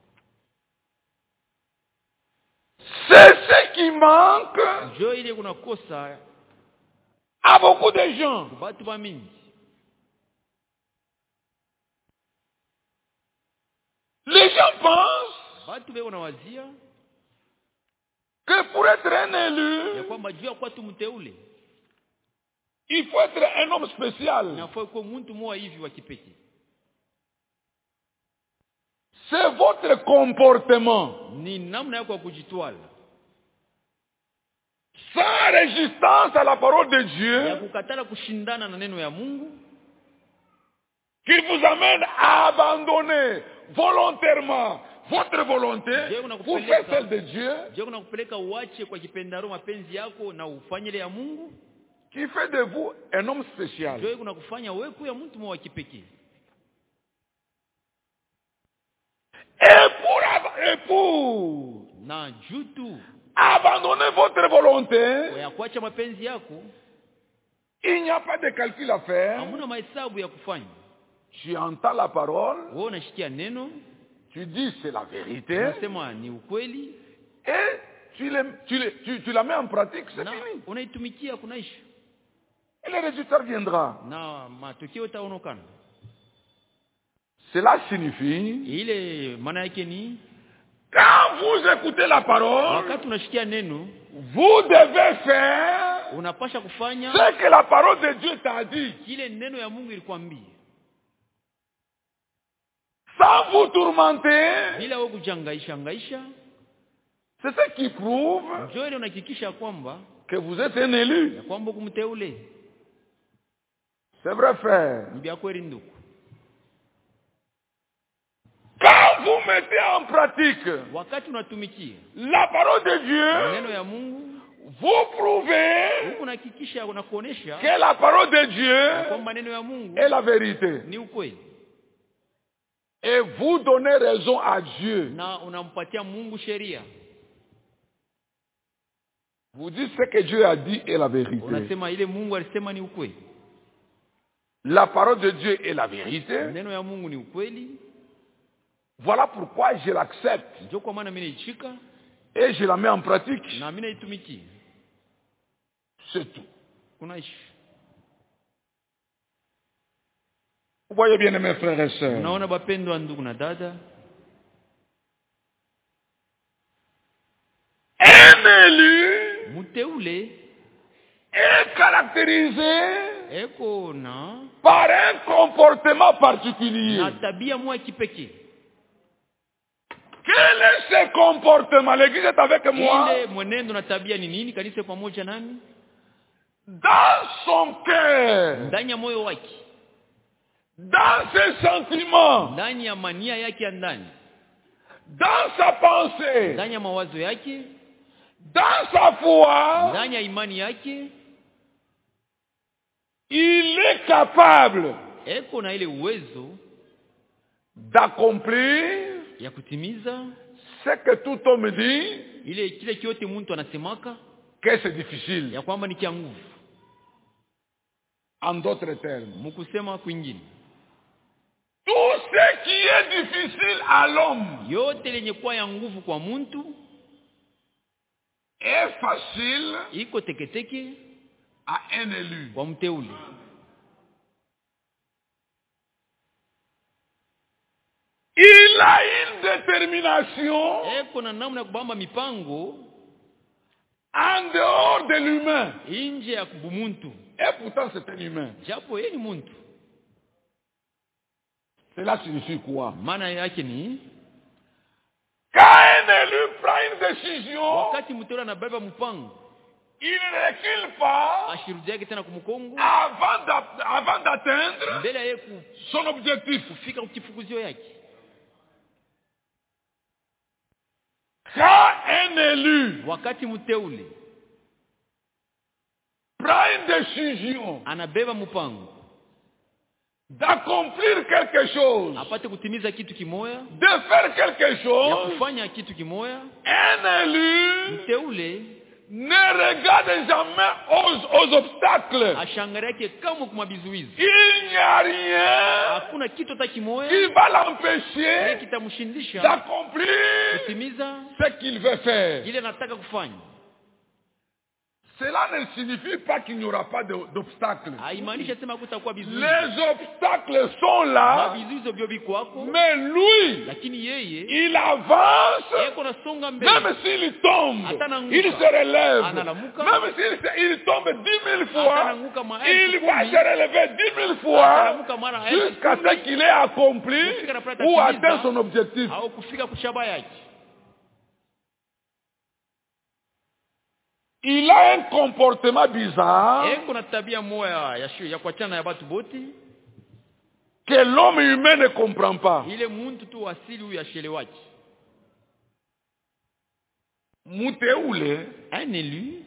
C'est ce qui manque Jo ile kunakosa à beaucoup de gens. Batu bamingi. Les gens pensent Batu beko nawazia que pour être un élu, ya kwamba juu ya kwa tu mteule, il faut être un homme spécial. na faut ko muntu moja hivi wa kipekee. C'est votre comportement. Ni namna yako ya kujitwala. Sans résistance à la parole de Ya Dieu, kukatala kushindana na neno ya Mungu, qui vous amène à abandonner volontairement votre volonté pour faire celle de Dieu, je kuna kupeleka uache kwa kipendaro mapenzi yako na ufanye ile ya Mungu, qui fait de vous un homme spécial. je kuna kufanya wewe kuwa mtu mmoja wa kipekee. Et pour, et pour Na jutu abandonner votre volonté, ya kuacha mapenzi yako, il n'y a pas de calcul à faire. hamuna mahesabu ya kufanya. Tu entends la parole, Wewe unashikia neno, tu dis c'est la vérité, unasema ni ukweli, et tu, le, tu, le, tu, tu la mets en pratique, c'est na fini. unaitumikia kunaishi, Et le résultat viendra. na matokeo yataonekana. Cela signifie, Ile maana yake ni quand vous écoutez la parole, wakati unashikia neno, vous devez faire unapasha kufanya ce que la parole de Dieu t'a dit, kile neno ya Mungu ilikwambia, sans vous tourmenter. bila wewe kujangaisha ngaisha. C'est ce qui prouve Njoo ile unahakikisha kwamba que vous êtes un élu. ya kwamba kumteule. C'est vrai, frère. Ni bia kweli ndugu. Quand vous mettez en pratique Wakati unatumikia la parole de Dieu, neno ya Mungu, vous prouvez huko unahakikisha unakuonesha que la parole de Dieu kwamba neno ya Mungu est la vérité. ni ukweli, Et vous donnez raison à Dieu. na unampatia Mungu sheria. Vous dites ce que Dieu a dit est la vérité. Unasema ile Mungu alisema ni ukweli. La parole de Dieu est la vérité. Neno ya Mungu ni ukweli. Voilà pourquoi je l'accepte Njoo kwa maana mimi naichika et je la mets en pratique. na mimi naitumikia. C'est tout. Unaishi. Vous voyez bien, mes frères et sœurs. Unaona bapendwa ndugu na dada, Un élu mteule est caractérisé eko na par un comportement particulier. na tabia moja kipekee. Quel est ce comportement? L'église est avec moi. Ile mwenendo na tabia ni nini? Kanisa pamoja nami? Dans son cœur, Ndani ya moyo wake, dans ses sentiments, ndani ya mania yake ya ndani, dans sa pensée, ndani ya mawazo yake, dans sa foi, ndani ya imani yake, il est capable eko na ile uwezo d'accomplir ya kutimiza ce que tout homme dit ile kile kiote mtu anasemaka que c'est difficile. ya kwamba ni kia nguvu. En d'autres termes, Mkusema kwingine, tout ce qui est difficile à l'homme yote lenye kuwa ya nguvu kwa mtu est facile iko teketeke à un élu. kwa mteule. Il a une détermination Eko na namna ya kubamba mipango en dehors de l'humain. nje ya kubumuntu, Et pourtant, c'est un humain. japo yeye ni muntu. Cela signifie quoi? Maana yake ni Quand un élu prend une décision, wakati mteule anabeba mpango, il ne recule pas ashirudiake tena kumkongo avant d'a- avant d'atteindre mbele ya yeye son objectif. kufika kifukuzio yake. Quand un élu Wakati mteule prend une décision anabeba mpango d'accomplir quelque chose, apate kutimiza kitu kimoya, de faire quelque ya chose, kufanya kitu kimoya, un élu mteule ne regarde jamais aux, aux obstacles. ashangareke kama kuma bizuizi. Il n'y a rien Hakuna kitu hata qui kimoya va l'empêcher kitamshindisha d'accomplir kutimiza ce qu'il veut faire. ile anataka kufanya. Cela ne signifie pas qu'il n'y aura pas de- d'obstacles. Haimaanisha sema kutakuwa bizuizi. Les obstacles sont là, Mabizuizo byo bikwako, mais lui, lakini yeye il avance. yeko nasonga mbele. Même s'il tombe, Atananguka. il se relève. Analamuka. Même s'il se- il tombe dix mille fois, Atananguka mara il elfu va kumi. se relever dix mille fois Atalamuka mara elfu jusqu'à kumi. ce qu'il ait accompli Kufika napata ou timiza. atteint son objectif. Au kufika kushaba yake. Il a un comportement bizarre Eko na tabia moya ya shu ya kuachana ya batu boti, que l'homme humain ne comprend pas. ile muntu tu asili huyu ashelewaji. Muteule, Un élu,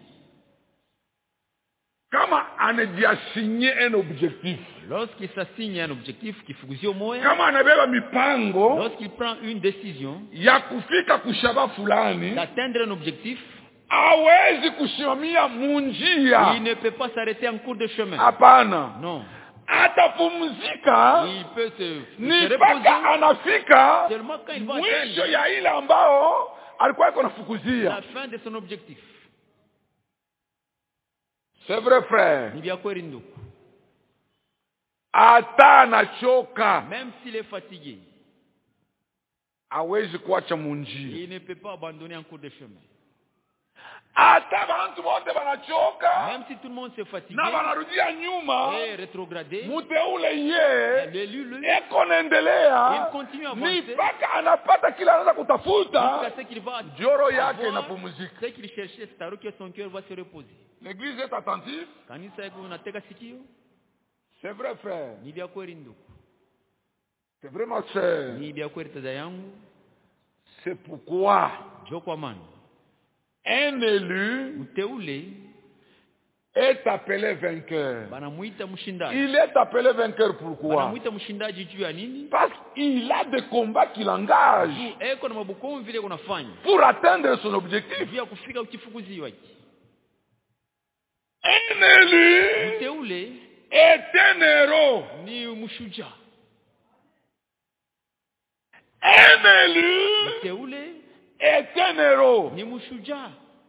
kama anadia signé un objectif, lorsqu'il s'assigne un objectif kifuguzio moya, kama anabeba mipango lorsqu'il prend une décision ya kufika kushaba fulani, d'atteindre un objectif, hawezi kusimamia munjia. il ne peut pas s'arrêter en cours de chemin. Hapana. Non. Atapumzika Il peut se, ni se mpaka reposer anafika seulement quand il va mwisho atteindre ya ile ambao alikuwa iko nafukuzia. la fin de son objectif. C'est vrai frère. Ni vya kweli ndugu. Hata anachoka Même s'il est fatigué, hawezi kuacha munjia. il ne peut pas abandonner en cours de chemin. Hata bantu wote banachoka Même si tout le monde s'est fatigué na banarudia nyuma, et rétrogradé, muteule ye l'élu, lui, eko naendelea il continue à ni avancer mpaka anapata kile anaweza kutafuta, jusqu'à ce qu'il va joro yake avoir inapumzika. ce qu'il cherchait, c'est alors que son cœur va se reposer. L'église est attentive. Kanisa yako unateka sikio, C'est vrai frère. ni vya kweli ndugu. C'est vrai ma sœur. Ni vya kweli dada yangu. C'est pourquoi Jo kwa maana un élu mteule est appelé vainqueur. banamuita mshindaji. Il est appelé vainqueur pourquoi? Banamuita mshindaji juu ya nini? Parce qu'il a des combats qu'il engage Juu eko na mabukomu vile kunafanya pour atteindre son objectif. vya kufika ukifukuzi wake. Un élu Mteule est un héros. ni mshujaa. Un élu Mteule est un héros. ni mshujaa.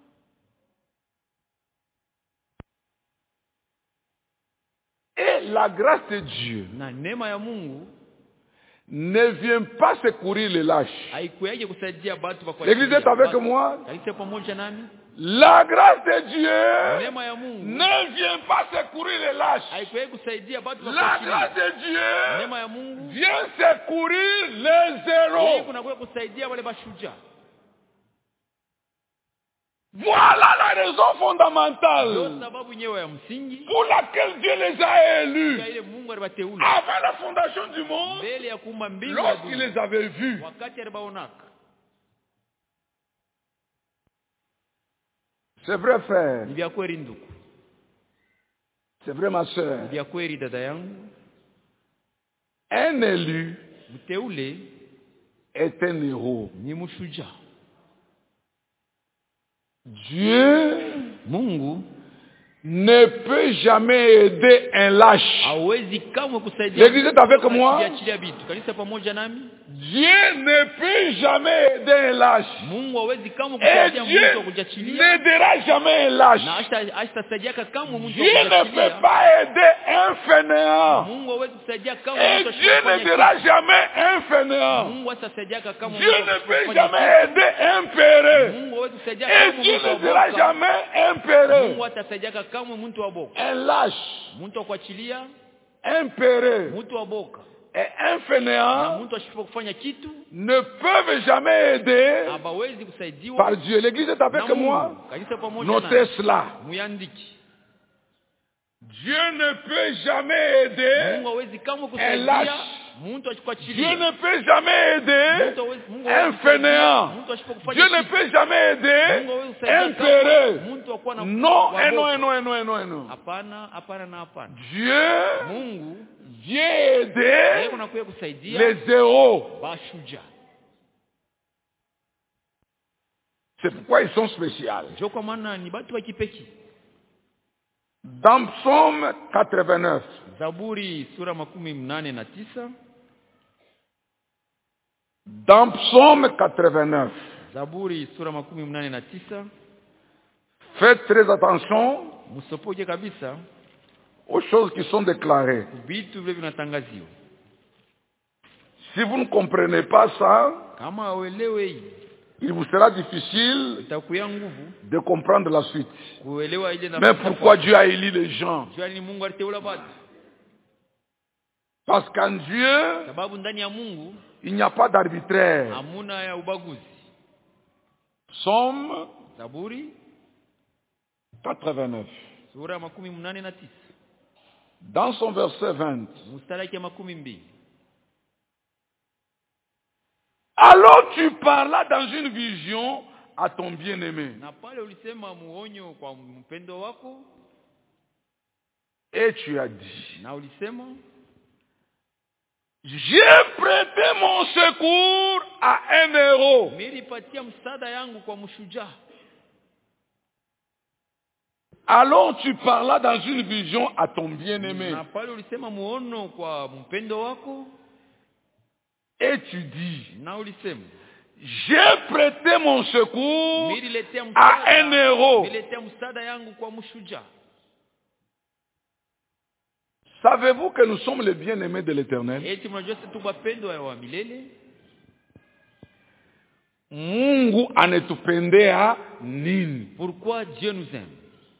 Et la grâce de Dieu Na neema ya Mungu ne vient pas secourir les lâches. haikuyaje kusaidia watu wa L'église est avec moi. Kanisa pamoja nami. La grâce de Dieu Neema ya Mungu ne vient pas secourir les lâches. haikuyaje kusaidia watu wa La grâce de Dieu Neema ya Mungu vient secourir les yeye héros. kuna kwa kusaidia wale mashujaa. Voilà la raison Ndio fondamentale sababu yenyewe ya msingi pour laquelle Dieu les a élus ya ile Mungu aliwateule avant la fondation du monde, mbele ya kuumba mbingu na lorsqu'il dunia. les avait vus. Wakati alibaonaka. C'est vrai frère, Ni vya kweli ndugu. c'est vrai ma Ni soeur. vya kweli dada yangu. Un élu Mteule est un héros. ni mshujaa. Dieu Mungu ne peut jamais aider un lâche. hawezi kamwe kusaidia. L'église est avec moi. Kujiachilia vitu. Kanisa pamoja nami. Dieu ne peut jamais aider un lâche. Mungu hawezi kamwe Et kusaidia Dieu mtu wa kujiachilia. n'aidera jamais un lâche. Na hata hatasaidia kamwe mtu Dieu wa ne peut kujiachilia. pas aider un fainéant. Mungu hawezi kusaidia kamwe Et mtu Dieu asiyefanya n'aidera kitu. jamais un fainéant. Mungu hatasaidia kamwe Dieu mtu ne peut asiyefanya jamais kitu. aider un péré. Mungu hawezi kusaidia Et kamwe Dieu mtu wa n'aidera boka. jamais un Mungu péré. hatasaidia kamwe mtu wa boka. Un lâche, Mtu wa kuachilia, un péré, mtu wa boka. et un na fainéant mtu asipo kufanya kitu ne peuvent jamais aider hawezi kusaidiwa par Dieu. L'Église est avec na moi. Mungu. Kanisa pamoja Notez na cela. muyandiki. Dieu ne peut jamais aider Mungu hawezi kama un kusaidia lâche. mtu achukua Dieu chini. ne peut jamais aider Mtu hawezi Mungu un hawezi fainéant. kusaidia mtu asipo kufanya Dieu ne kitu. peut jamais aider Mungu hawezi kusaidia un kama ferreux. mtu akuwa na Non, et waboko. non, et non, et non, et non, et non. Hapana, hapana na hapana. Dieu Mungu vient yeye aider kunakuja kusaidia les héros. bashuja. C'est pourquoi ils sont spéciaux. Ndio kwa maana ni watu wa kipekee. Dans Psaume quatre-vingt-neuf, Zaburi sura makumi mnane na tisa. dans Psaume quatre-vingt-neuf, Zaburi sura makumi mnane na tisa. faites très attention Msopoje kabisa aux choses qui sont déclarées. vitu vile vinatangaziwa. Si vous ne comprenez pas ça, Kama uelewe hii il vous sera difficile itakuya nguvu de comprendre la suite. kuelewa ile na. Mais pourquoi Dieu a élu les gens? Jua ni Mungu aliteula watu. Parce qu'en Dieu, Sababu ndani ya Mungu il n'y a pas d'arbitraire. hamuna ya ubaguzi. Psaume Zaburi quatre-vingt-neuf, sura makumi mnane na tisa. dans son verset vingt. Mstari ya makumi mbili. Alors tu parlas dans une vision à ton bien-aimé. Na pale ulisema muonyo kwa mpendo wako Et tu as dit, na ulisema j'ai prêté mon secours à un héros. nilipatia msaada yangu kwa mshujaa. Alors tu parlas dans une vision à ton bien-aimé. Na pale ulisema muono kwa mpendo wako Et tu dis, na ulisema j'ai prêté mon secours nililetea à un msaada héros. nililetea msaada yangu kwa mshujaa. Savez-vous que nous sommes les bien-aimés de l'Éternel? Eti mnajua sisi tu wapendwa wa milele. Mungu anetupendea nini? Pourquoi Dieu nous aime?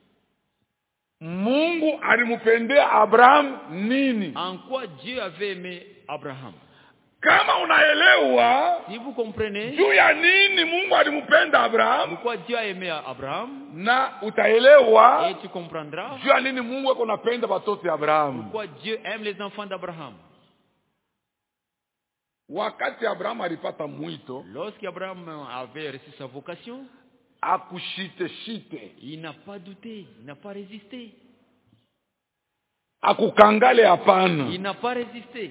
Mungu alimupendea Abraham nini? En quoi Dieu avait aimé Abraham? Kama unaelewa Si vous comprenez juu ya nini Mungu alimupenda Abraham, pourquoi Dieu a aimé Abraham, na utaelewa et tu comprendras juu ya nini Mungu ako napenda watoto ya Abraham. pourquoi Dieu aime les enfants d'Abraham. Wakati Abraham alipata mwito, Lorsqu'Abraham avait reçu sa vocation, akushite shite, il n'a pas douté, il n'a pas résisté. akukangale hapana, Il n'a pas résisté.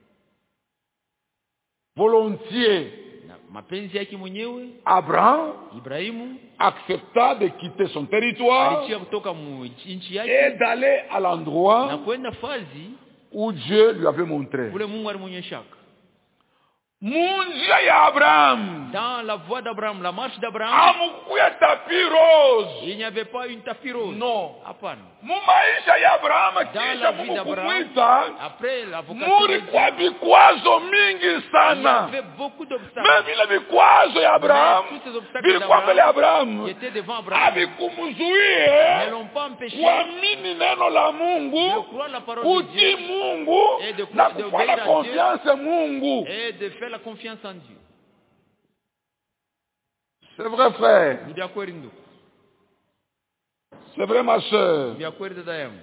volontiers. Na mapenzi yake mwenyewe Abraham Ibrahimu accepta de quitter son territoire alichia kutoka mu- nchi et yake d'aller à na l'endroit kwenda fazi où Dieu lui avait montré. kule Mungu alimwonyeshaka. Munjia ya Abraham Dans la voie d'Abraham, la marche d'Abraham, amukuya tapis rose. il n'y avait pas une tapis rose. Non. Hapana. Mumaisha ya Abraham Dans kisha la vie Mungu d'Abraham, kumwita, après la vocation de Dieu, mulikuwa vikwazo mingi il y sana. avait beaucoup Mais d'obstacles. vile vikwazo ya Abraham Mais tous ces obstacles vilikuwa mbele ya Abraham, qui étaient devant Abraham ne havikumzuie l'ont pas empêché kuamini neno la de Mungu, croire la parole de Dieu kutii Mungu et de na de kukuwa obéir na à confiance Mungu. et de faire la confiance en Dieu. C'est vrai frère, Ni vya kweli ndugu, c'est vrai ma soeur. ni vya kweli dada yangu.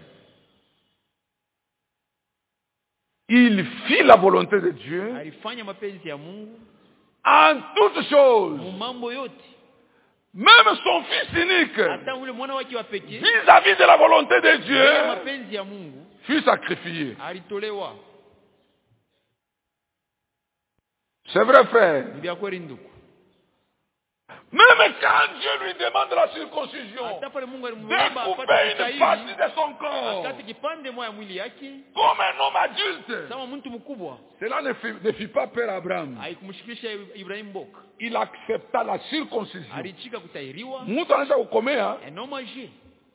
Il fit la volonté de Dieu Alifanya mapenzi ya Mungu en toutes choses. mu mambo yote, Même son fils unique, hata ule mwana wake wa pekee vis-à-vis de la volonté de ya Dieu, mapenzi ya Mungu fut sacrifié. alitolewa. C'est vrai frère. Ni vya kweli ndugu. Même quand Dieu lui demande la circoncision, Hata pale Mungu alimwomba de couper apate une kustahili, partie de son corps, akati kipande moja ya mwili yake comme un homme adulte, kama mtu mkubwa, cela ne fit, ne fit pas peur à Abraham. haikumshikisha Ibrahim boka. Il accepta la circoncision. Alichika kutahiriwa, Mtu anaweza kukomea. un homme âgé.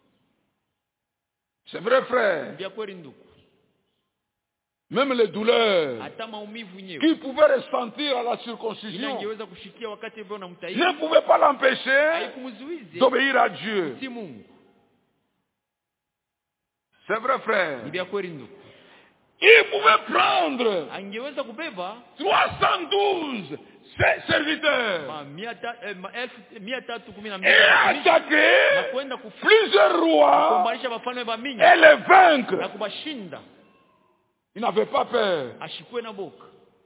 C'est vrai frère. Vya kweli ndugu. Même les douleurs Hata maumivu yenyewe qu'il pouvait ressentir à la circoncision inangeweza kushikia wakati ambao ne unamtahiri, pouvait pas l'empêcher haikumzuize d'obéir à Dieu. si Mungu. C'est vrai frère. Ni vya kweli ndugu. il pouvait prendre angeweza kubeba trois cent douze serviteurs ma mia ta- eh, ma elfu- mia tatu kumi na et mbili na attaquer kwenda kufu- plusieurs rois kukombanisha wafalme ba mingi et les na vaincre. kubashinda, Il n'avait pas peur ashikwe na boka,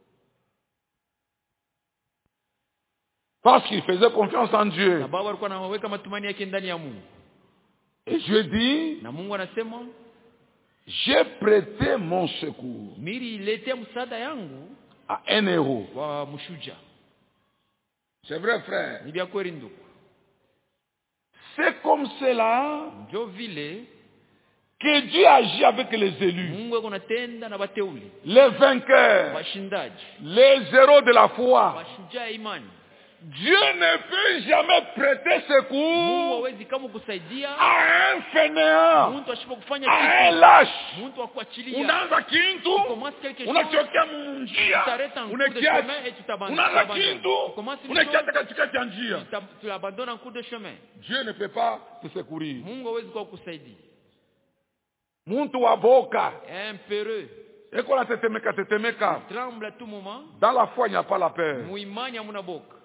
parce qu'il faisait confiance en Dieu. sababu alikuwa anaweka matumaini yake ndani ya Mungu. Et Dieu dit, Na Mungu anasema, j'ai prêté mon secours miri iletea msaada yangu à un héros. kwa mshuja. C'est vrai, frère. Ni bya kweli ndugu. C'est comme cela Ndio vile que Dieu agit avec les élus, Mungu ako natenda na bateuli, les vainqueurs, washindaji, les héros de la foi. washujaa imani. Dieu ne peut jamais prêter Mungu secours hawezi kama kusaidia à un fainéant, mtu asipo kufanya à un kitu, lâche. mtu akuachilia. Unaanza kintu, Commence quelque chose, unachokia munjia, tutareta un coup de unakiacha. chemin et tu t'abandonnes. Unaanza Tu kintu, commences une unakiacha chose, katikati ya njia. tu t'ab- tu l'abandonnes en cours de chemin. Dieu ne peut pas te secourir. Mungu hawezi kwa kusaidia. Muntu wa boka, Impéreux, eko na tetemeka tetemeka. tremble à tout moment. Dans la foi, il n'y a pas la peur. Muimani hamuna boka.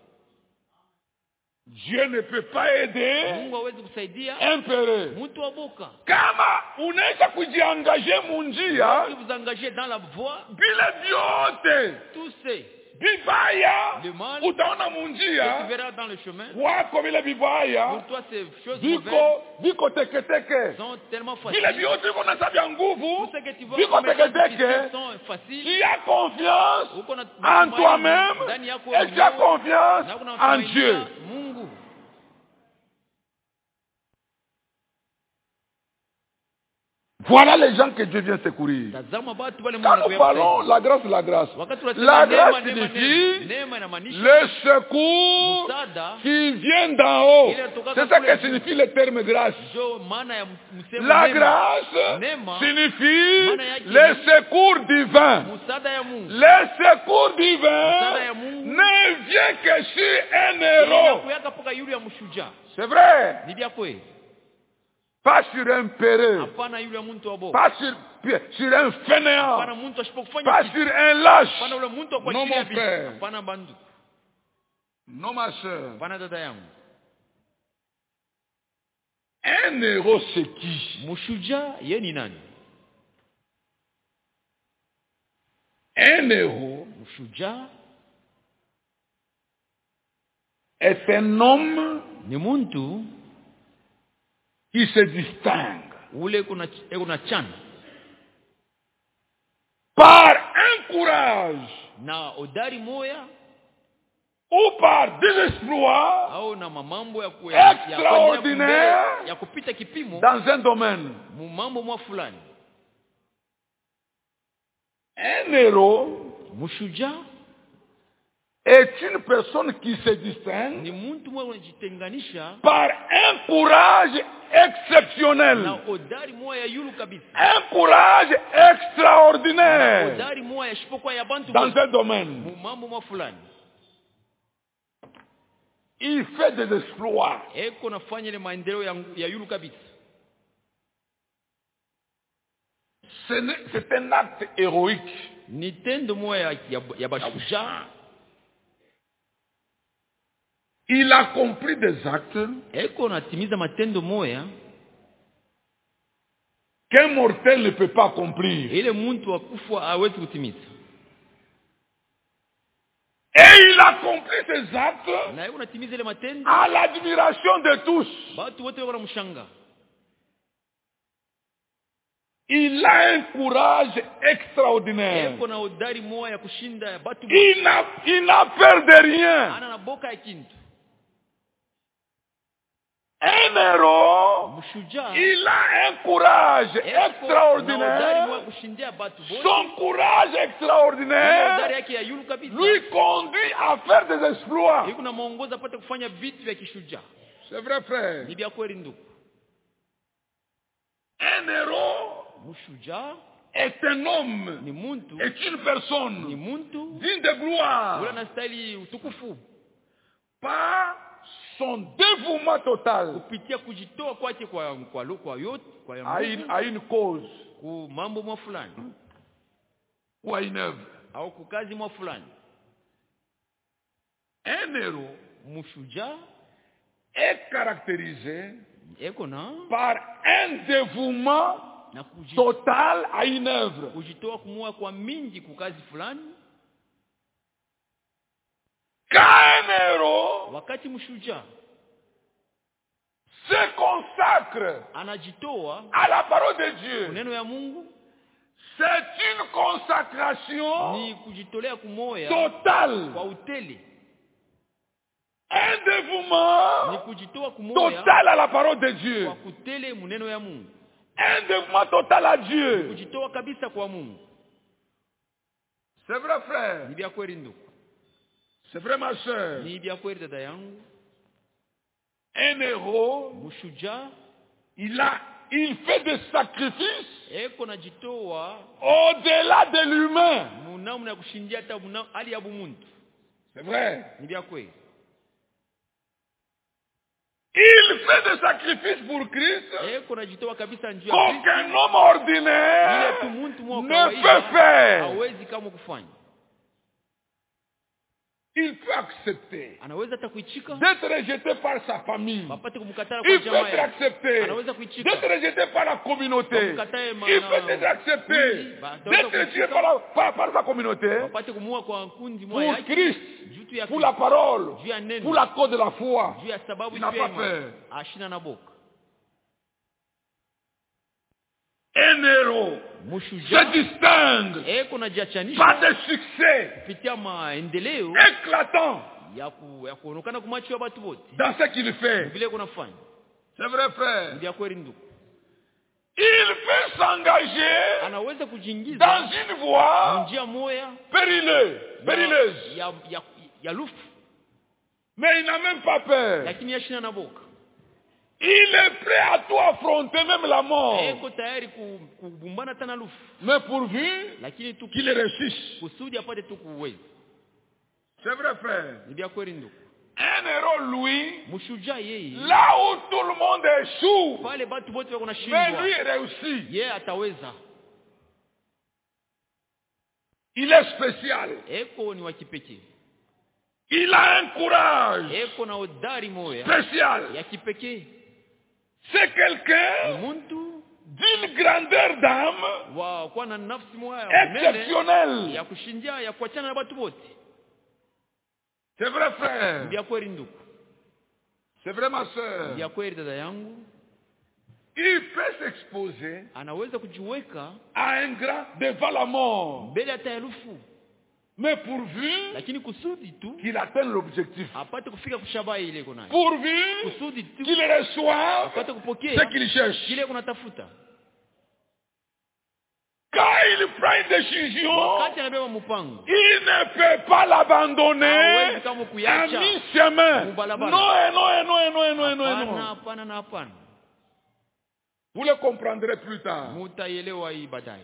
Dieu ne peut pas aider Mungu hawezi kusaidia un peureux. mtu wa boka. Kama unaweza kujiangaje munjia Si vous engagez dans la voie, bila vyote tous ces vibaya Le mal utaona que tu munjia verras dans le chemin, wako vile pour vibaya toi ces choses mauvaises viko viko teketeke sont tellement vile faciles. vyote viko na sabia nguvu Tout ce que tu vois viko comme étant teketeke. difficiles sont faciles. Tu as confiance Uko na en matumaini toi-même ndani yako et tu as mwenyewe, confiance na kuna en matumaini Dieu. ya Mungu. Voilà les gens que Dieu vient secourir. Tazama watu wale Mungu Quand nous anakuya parlons kusaidia. la grâce, la grâce, Wakati tunasema la neema, grâce neema, signifie neema, neema inamaanisha le secours msaada qui vient d'en haut. Ile inatoka C'est ça kule que signifie le terme grâce. ndio maana ya msemo La neema. grâce Neema signifie maana yake le ni secours divin. msaada ya Mungu. Le secours Msaada divin ya Mungu ne vient que sur un héros. kuyaka poka yule ya mshujaa. C'est vrai. Ni bya kweli. Pas sur un peureux. Hapana yule mtu wa boka. Pas sur, sur un fainéant. Hapana mtu asipokufanya Pas kitu. sur un lâche. Hapana yule mtu Non, akuachilia mon vitu. frère. Hapana bandu. Non, ma soeur. Hapana dada yangu. Un héros, c'est qui? Mshujaa yeye ni nani? Un héros Mshujaa est un homme ni mtu qui se distingue ule kuna kuna chana par un courage na odari moya ou par des exploits au na mambo ya ku- ya- ya extraordinaire kuendelea ya kupita kipimo dans un domaine. mu mambo mwa fulani. Un héros Mshujaa est une personne qui se distingue ni mtu mwenye kujitenganisha par un courage exceptionnel, na odari moya yulu kabisa. un courage extraordinaire Odari moya shipokuwa ya bantu dans wote un domaine. mu mambo mwa fulani. Il fait des exploits. Eko nafanya ile maendeleo ya, ya yulu kabisa. Ce n'est- C'est un acte héroïque. Ni tendo moya ya, ya bashujaa. Il accomplit des actes Eko natimiza matendo moya qu'un mortel ne peut pas accomplir. ile mtu akufa hawezi kutimiza. Et il accomplit ces actes Na yeye unatimiza ile matendo à l'admiration de tous. watu wote wanamshanga. Il a un courage extraordinaire. Eko na odari moya ya kushinda watu wote. Il n'a, il n'a peur de rien. Ana na boka ya kintu. Un héros, Mshujaa il a un courage eko na odari moya extraordinaire. kushindia watu wote. Son courage Na odari extraordinaire yake ya yulu kabisa. lui conduit à faire des exploits. Iko na muongoza apate kufanya vitu vya kishujaa. C'est vrai, frère. Ni bya kweli ndugu. Un héros Mshujaa est un homme, ni mtu est une ni personne mtu digne de ule gloire anastahili utukufu par son dévouement total kupitia kujitoa kwake kwa kwa kwa yote kwa ya à une, Mungu, à une cause. ku mambo mwa fulani. ou à une œuvre. au kukazi mwa fulani. Un héros Mshujaa est caractérisé eko na par un dévouement na kuji, total à une œuvre. kujitoa kumua kwa mingi kukazi fulani. Quand un héros Wakati mshujaa se consacre anajitoa à la parole de Dieu, neno ya Mungu, c'est une consacration ni kujitolea kumoya totale. kwa utele, Un dévouement ni kujitoa kumoya total à la parole de kwa Dieu. kutele muneno ya Mungu, Un dévouement total à Dieu. kujitoa kabisa kwa Mungu. C'est vrai, frère. Ni bya kweli ndugu, C'est vrai, ma soeur. ni bya kweli dada yangu. Un héros, Mshujaa il a, il fait des sacrifices eko najitoa au-delà de l'humain. munamna ya kushindia hata muna hali ya bumuntu. C'est vrai. Ni bya kweli, Il fait des sacrifices pour Christ eko najitoa kabisa njia ya Kristo. qu'aucun homme Ile ordinaire tu muntu mwa ne kawaida peut faire. hawezi kama kufanya. Il peut accepter Anaweza hata kuichika d'être rejeté par sa famille. wapate kumkataa kwa Il peut jamaa être yake. accepté Anaweza kuichika d'être rejeté par la communauté. Wamkatae ma- Il peut être accepté kundi, ba- d'être rejeté par, la- par, par sa communauté wapate kumua kwa kundi pour mwa yake Christ, juu ya pour la parole, juu ya neno, pour la cause de la foi. juu ya sababu Il n'a pia pas fait. ashina na boka. Un héros se Mshujaa distingue eko par najiachanisha des succès kupitia maendeleo éclatants ya ku, ya kuonekana kumacho ya watu wote dans ce qu'il fait. vile kunafanya. C'est vrai, frère. Ndio kweli ndugu, Il peut s'engager anaweza dans kujiingiza une voie njia moya périleuse, périleuse. ya ya, ya lufu, Mais il n'a même pas peur. lakini ashina na boka. Il est prêt à tout affronter, même la mort. Eko tayari ku- kubumbana tena lufu, Mais pourvu lakini tu qu'il réussisse. kusudi apate tu kuweza. C'est vrai, frère. Ndio kweli ndugu, Un héros, lui, mshujaa yeye là où tout le monde échoue, pale batu bote wako mais nashindwa, lui réussit. yeye ataweza. Il est spécial. Eko ni wa kipekee, Il a un courage eko na udari moya spécial. ya kipekee. C'est Ni quelqu'un muntu d'une grandeur d'âme wa kuwa na nafsi moya ya kunene, exceptionnelle. ya kushindia, ya kuachana na batu bote. C'est vrai, frère. Ndio kweli ndugu, C'est vrai, ma soeur. ndio kweli dada yangu, Il peut s'exposer anaweza kujiweka à un grand devant la mort. mbele hata ya lufu, Mais pourvu lakini kusudi tu qu'il atteigne l'objectif. apate kufika kushabaha ile iko nayo, Pourvu kusudi tu qu'il reçoive apate ce kupokea qu'il cherche. kile kunatafuta. Quand il prend une décision, Wakati anabeba mpango, il ne peut pas l'abandonner hawezi kama à kuiacha mi-chemin. Non, mubalabala. et non, et non, et non, et non, et non, et Hapana, non. hapana na hapana. Vous le comprendrez plus tard. Mutaelewa hii baadaye.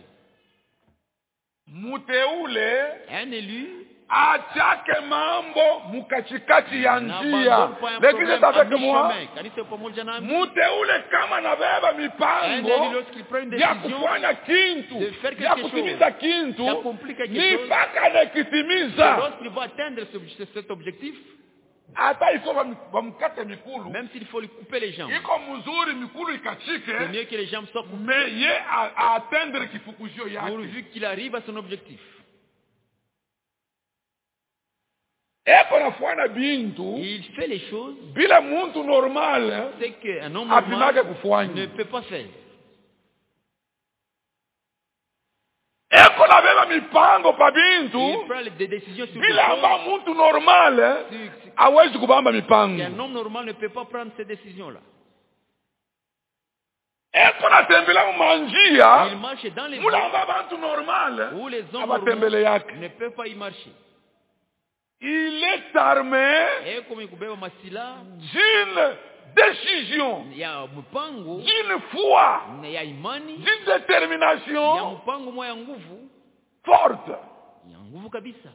Muteule Yaani lui achake mambo mukachikati ya na njia. bando pa un L'église est problème avec à moi. mi-chemin. Kanisa pamoja nami. Muteule kama nabeba Yaani lui mipango lorsqu'il prend une ya décision kufanya kintu, de faire ya quelque kutimiza chose, kintu, d'accomplir quelque ni chose, mpaka nakitimiza. lorsqu'il va atteindre ce- cet objectif, Hata ifo bam- bamkate mikulu, même s'il faut lui couper les jambes, iko mzuri mikulu c'est ikachike, mieux que les jambes soient coupées mais ye a, a atteindre kifukuzio yake. pourvu qu'il arrive à son objectif. Eko nafanya bintu Il fait les choses, bila muntu normal c'est qu'un homme apimake normal kufanya. ne peut pas faire. Eko nabeba mipango pa Il bintu prend des décisions sur des bila amba choses muntu normal sur- hawezi kubamba qu'un mipango. homme normal ne peut pas prendre ces décisions-là. Eko natembela mumanjia Il marche dans les mula voies amba bantu normal où les hommes abatembele normaux yake. ne peuvent pas y marcher. Il est armé Et comme il kubeba masila d'une décision, ya mpango d'une foi, ya imani d'une ya détermination mpango moya nguvu forte, ya nguvu kabisa,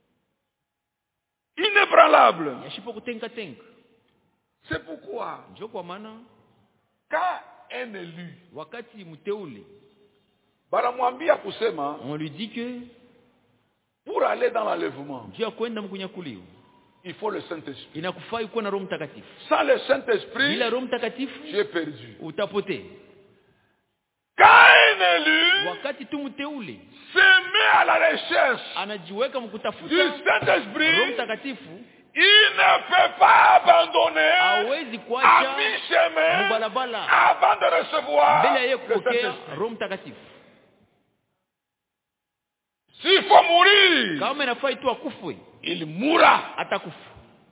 inébranlable. yashipo kutenga tenga. C'est pourquoi Ndio kwa maana quand un élu wakati mteule banamwambia kusema on lui dit que pour aller dans l'enlèvement, juu ya kwenda mkunyakuliwa il faut le Saint-Esprit. inakufai kuwa na Roho Mtakatifu. Sans le Saint-Esprit, Bila Roho Mtakatifu tu es perdu. utapotea. Quand un élu Wakati tu mteule se met à la recherche anajiweka du mkutafuta Saint-Esprit, Roho Mtakatifu, il ne peut pas abandonner hawezi à kuacha mi-chemin mubalabala avant de recevoir mbele ya yeye le kupokea Saint-Esprit. Roho Mtakatifu. S'il faut mourir, Kama inafai tu akufwe, il mourra. atakufa.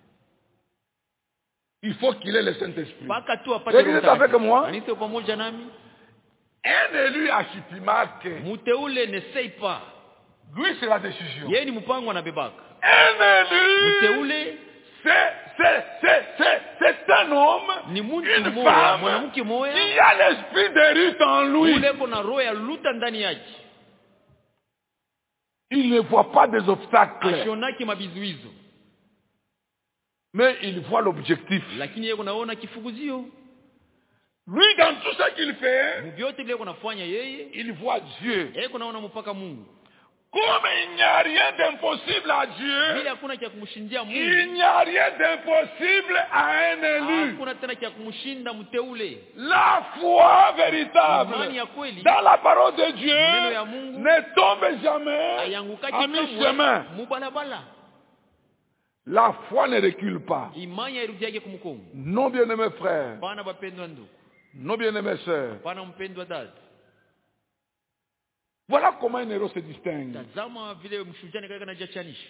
Il faut qu'il ait le Saint-Esprit. Mpaka tu apate Est-ce Roho que c'est avec Mtakatifu. moi? Anise pamoja nami. Un élu archipimake, Muteule ne sei pas. lui c'est la décision. Yeye ni mpango anabebaka. Un élu, Muteule c'est, c'est, c'est, c'est, c'est un homme, ni muntu une mmoja, femme mwanamke mmoja qui a l'esprit de Ruth en lui. ule kuna roho ya luta ndani yake. Il ne voit pas des obstacles, Ashonaki mabizuizo, mais il voit l'objectif. lakini yeye kunaona kifuguzio. Lui, dans tout ce qu'il fait, Mubyote vile kunafanya yeye, il voit Dieu. yeye kunaona mpaka Mungu. Comme il n'y a rien d'impossible à Dieu, Bila hakuna cha kumshindia Mungu, il n'y a rien d'impossible à un élu. hakuna tena cha kumshinda mteule. La foi véritable Imani ya kweli dans la parole de maneno Dieu ya Mungu ne tombe jamais ayangukaki à mi-chemin. kamwe mubalabala. La foi ne recule pas. Imani hairudiake kumkomo. Non, bien-aimés frères, Bana bapendwa ndugu, non, bien-aimés sœurs, bana mpendwa dada, voilà comment un héros se distingue. tazama vile mshujaa ni kaka najachanisha.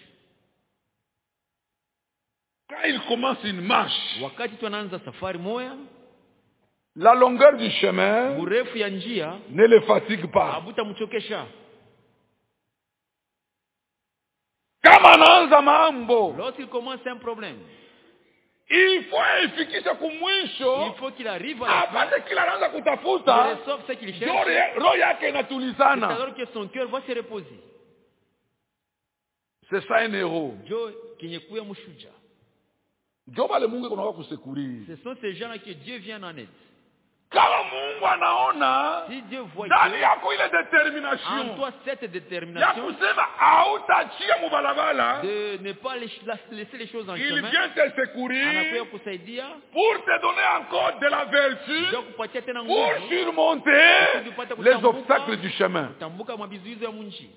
Quand il commence une marche, Wakati tunaanza safari moya, la longueur du chemin urefu ya njia ne le fatigue pas. abuta mchokesha. Kama anaanza mambo, Lorsqu'il commence un problème, il faut aifikisha kumwisho, il faut qu'il arrive à la fin, apate kila anaanza qu'il kutafuta, reçoive ce qu'il ndio cherche, roho yake c'est inatulizana. alors que son cœur va se reposer. C'est ça un héros. Jo kenye kuya mshuja. Ndio wale Mungu kunakuwa kusekuri. Ce sont ces gens-là que Dieu vient en aide. Kama Mungu anaona Si Dieu voit ndani que yako ile en determination toi cette ya détermination kusema hautachia mubalabala, de ne pas laisser laisser les choses en il chemin, vient te anakuya secourir kusaidia, pour te donner encore de la vertu ndio kupatia tena pour nguvu surmonter les obstacles du chemin. tambuka mabizuizo ya munchi.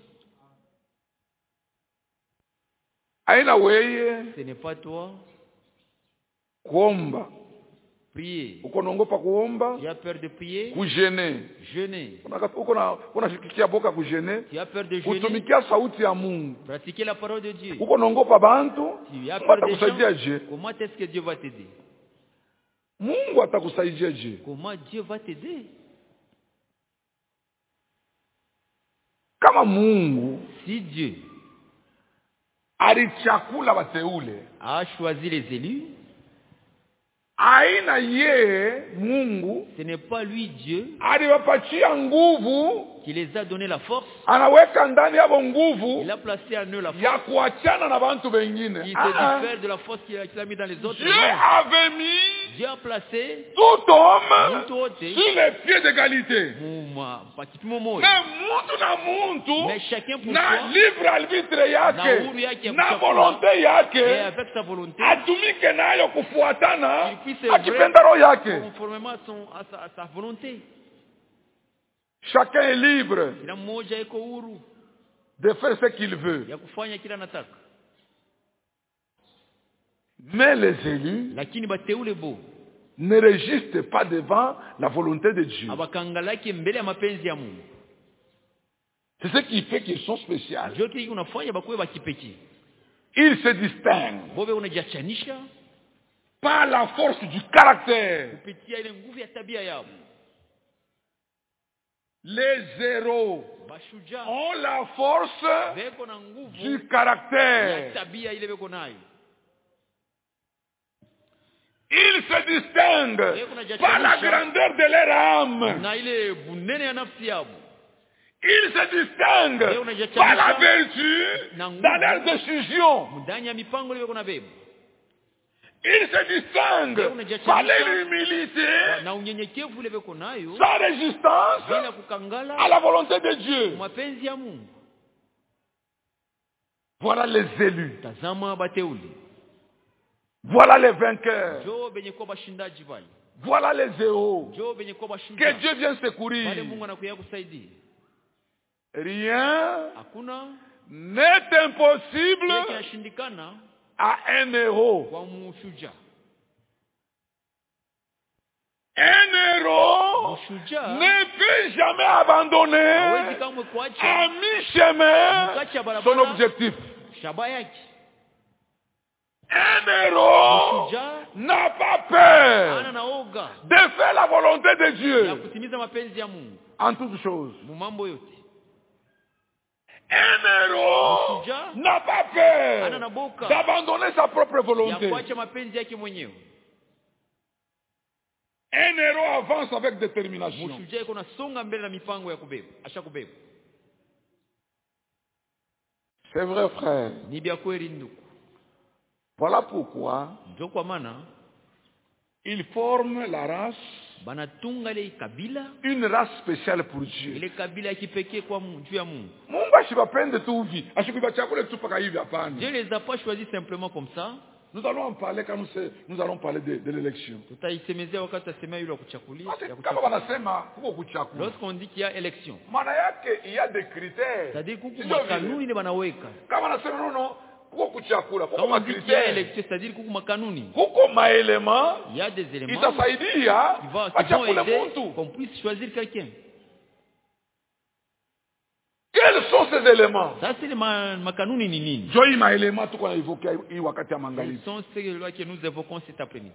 Aina weye Ce n'est pas toi. kuomba, Prier. uko naogopa kuomba, Tu as peur de prier. kujene, Jeûner. uko na unashikikia boka kujene, Tu as peur de jeûner. kutumikia sauti ya Mungu, Pratiquer la parole de Dieu. uko naogopa bantu, Tu as Mungu peur des atakusaidia gens. je? Comment est-ce que Dieu va t'aider? Mungu atakusaidia je? Comment Dieu va t'aider? Kama Mungu Si Dieu alichakula wateule, a choisi les élus, aina ye Mungu ce n'est pas lui Dieu aliwapatia nguvu, qui les a donné la force. anaweka ndani yabo nguvu Il a placé en eux la force ya kuachana na bantu wengine. qui Ah, se ah. diffère de la force qu'il a, qu'il a mis dans les autres. Dieu Non. avait mis Dieu a placé tout homme Muntu wote sur les pieds d'égalité. muma pakipimo moja, Na muntu na muntu mais chacun pour na soi libre arbitre na yake uhuru yake ya na kuchagua, volonté et yake avec sa volonté atumike nayo kufuatana il puisse akipenda roho œuvrer yake. conformément à, son, à, sa, à sa volonté. Chacun est libre Kila mmoja iko huru de faire ce qu'il veut. ya kufanya kila anataka, Mais les élus lakini bateule bo ne résistent pas devant la volonté de Dieu. abakangalaki mbele ya mapenzi ya Mungu. C'est ce qui fait qu'ils sont spéciaux. Jote hiki unafanya bakuwe bakipekee, Ils se distinguent bobe unajiachanisha par la force du caractère. kupitia ile nguvu ya tabia yao. Les héros Bashujaa ont la force beko na nguvu du ya caractère. tabia ile beko nayo. Ils se distinguent par la grandeur de leur âme. Na ile bunene ya nafsi yao. Ils se distinguent par la vertu dans leurs décisions. Ndani ya mipango ile beko na bebo. Ils se distinguent par leur humilité, Na unyenyekevu ile beko nayo sans résistance bila kukangala à la volonté de Dieu. mapenzi ya Mungu. Voilà les élus. Tazama bateuli. Voilà les vainqueurs. Jo benye kwa bashindaji bali. Voilà les héros. Jo benye kwa bashuja. Que Dieu vienne secourir. Bale Mungu anakuja kusaidia. Rien Hakuna n'est impossible kinashindikana à un héros. kwa mshuja. Un héros Mshuja ne peut jamais abandonner hawezi kamwe kuacha à mi-chemin mkacha son barabara objectif. shaba yake. Un héros Mshuja n'a pas peur ana naoga de faire la volonté de ya Dieu kutimiza mapenzi ya Mungu en toutes choses. mu mambo yote. Un héros Mshuja n'a pas ana peur naboka d'abandonner sa propre ya volonté. kuacha mapenzi yake mwenyewe. Un héros avance avec détermination. Mshuja iko nasonga mbele na mipango ya kubeba, asha kubeba. C'est vrai, frère. Ni bya kweli ndugu. Voilà pourquoi Ndio kwa maana il forme la race, banatunga ile kabila, une race spéciale pour Dieu. ile kabila ya kipekee kwa Mungu, juu ya Mungu. Mungu asibapende tu hivi, asikuba chakula tu paka hivi hapana. Dieu les a pas choisis simplement comme ça. Nous allons en parler quand nous, se- nous allons parler de, de l'élection. Tutaisemezea wakati tutasema yule wa kuchakulia, Parce ya que kama kuchakua. wanasema kuko kuchakula, Lorsqu'on dit qu'il y a élection, maana yake il y a des critères. c'est-à-dire kuku Sio vile. makanuni ile banaweka. Kama wanasema no no, kuko kuchakula, kuko Quand on dit qu'il y a makritère. élection, c'est-à-dire kuku makanuni. Kuko maelema Il y a des éléments itasaidia qui vont, qui vont achakule aider mtu. qu'on puisse choisir quelqu'un. Quels sont ces éléments? Ça c'est le ma, makanuni ni nini? Jo hii maelema tuko na evoke hii wakati ya Ce magharibi. sont ceux-là que nous évoquons cet après-midi.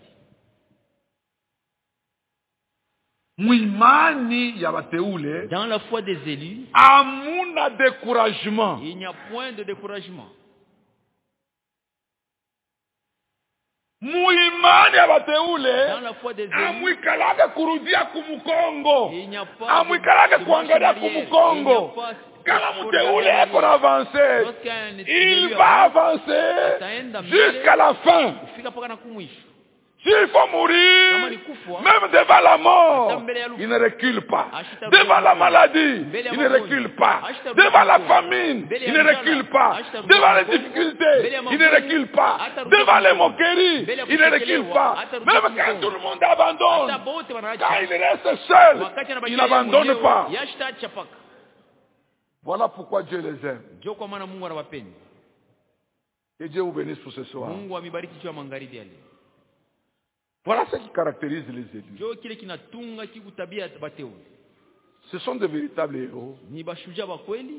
Mwimani ya bateule Dans la foi des élus, amuna découragement. il n'y a point de découragement. Muimani ya Dans bateule la foi des élus, amwikalage kurudia kumukongo, il n'y a pas amwikalage de kuangalia marche arrière. kumukongo. Il n'y a pas Kama de mteule marche eko na arrière. avancer, Lorsqu'un il élu va avance, avancer ataenda mbele, jusqu'à la fin. kufika mpaka na kumwisho. S'il faut mourir, Kama ni kufa, même devant la mort, hata mbele ya lufu. il ne recule pas. Ashita Devant la rudia maladie, mbele ya il ne magonjwa. recule pas. Ashita rudia Devant la magonjwa. famine, Mbele ya il ne njala. recule pas. Ashita rudia Devant les magonjwa. difficultés, Mbele ya il ne magumu. recule pas. Hata rudia Devant les magonjwa. moqueries, Mbele ya il ne recule kuchekelewa. pas. Hata rudia Même quand magonjwa. tout le monde abandonne, Hata bote quand wanaacha. il reste seul, Wakati anabakia il yeye n'abandonne mwenyewe, pas. yashtaacha paka. Voilà pourquoi Dieu les aime. Ndio kwa maana Mungu anawapenda. Que Dieu vous bénisse pour ce soir. Mungu amebariki juu ya magharibi yale. Voilà ce qui caractérise les élus. Ndio kile kinatunga kiku tabia ya bateule. Ce sont de véritables héros. Ni bashujaa wa kweli.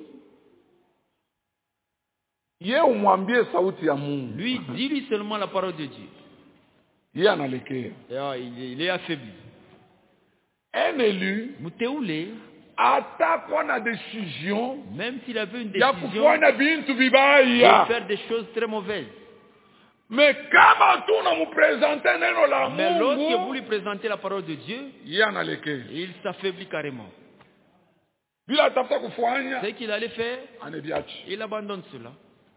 Yeye umwambie sauti ya Mungu. Lui, dis-lui seulement la parole de Dieu. Yeye analekea. Et, ah, il, est- il est affaibli. Un élu Mteule, atakwa na decision même s'il avait une ya décision kufanya bintu de vibaya, faire des choses très mauvaises. mais kama tu unamupresente neno la Mais lorsque vous Mungu, lui présentez la parole de Dieu, yeye analekea il s'affaiblit carrément. bila atafuta kufanya Ce qu'il allait faire, anaviacha. il abandonne cela.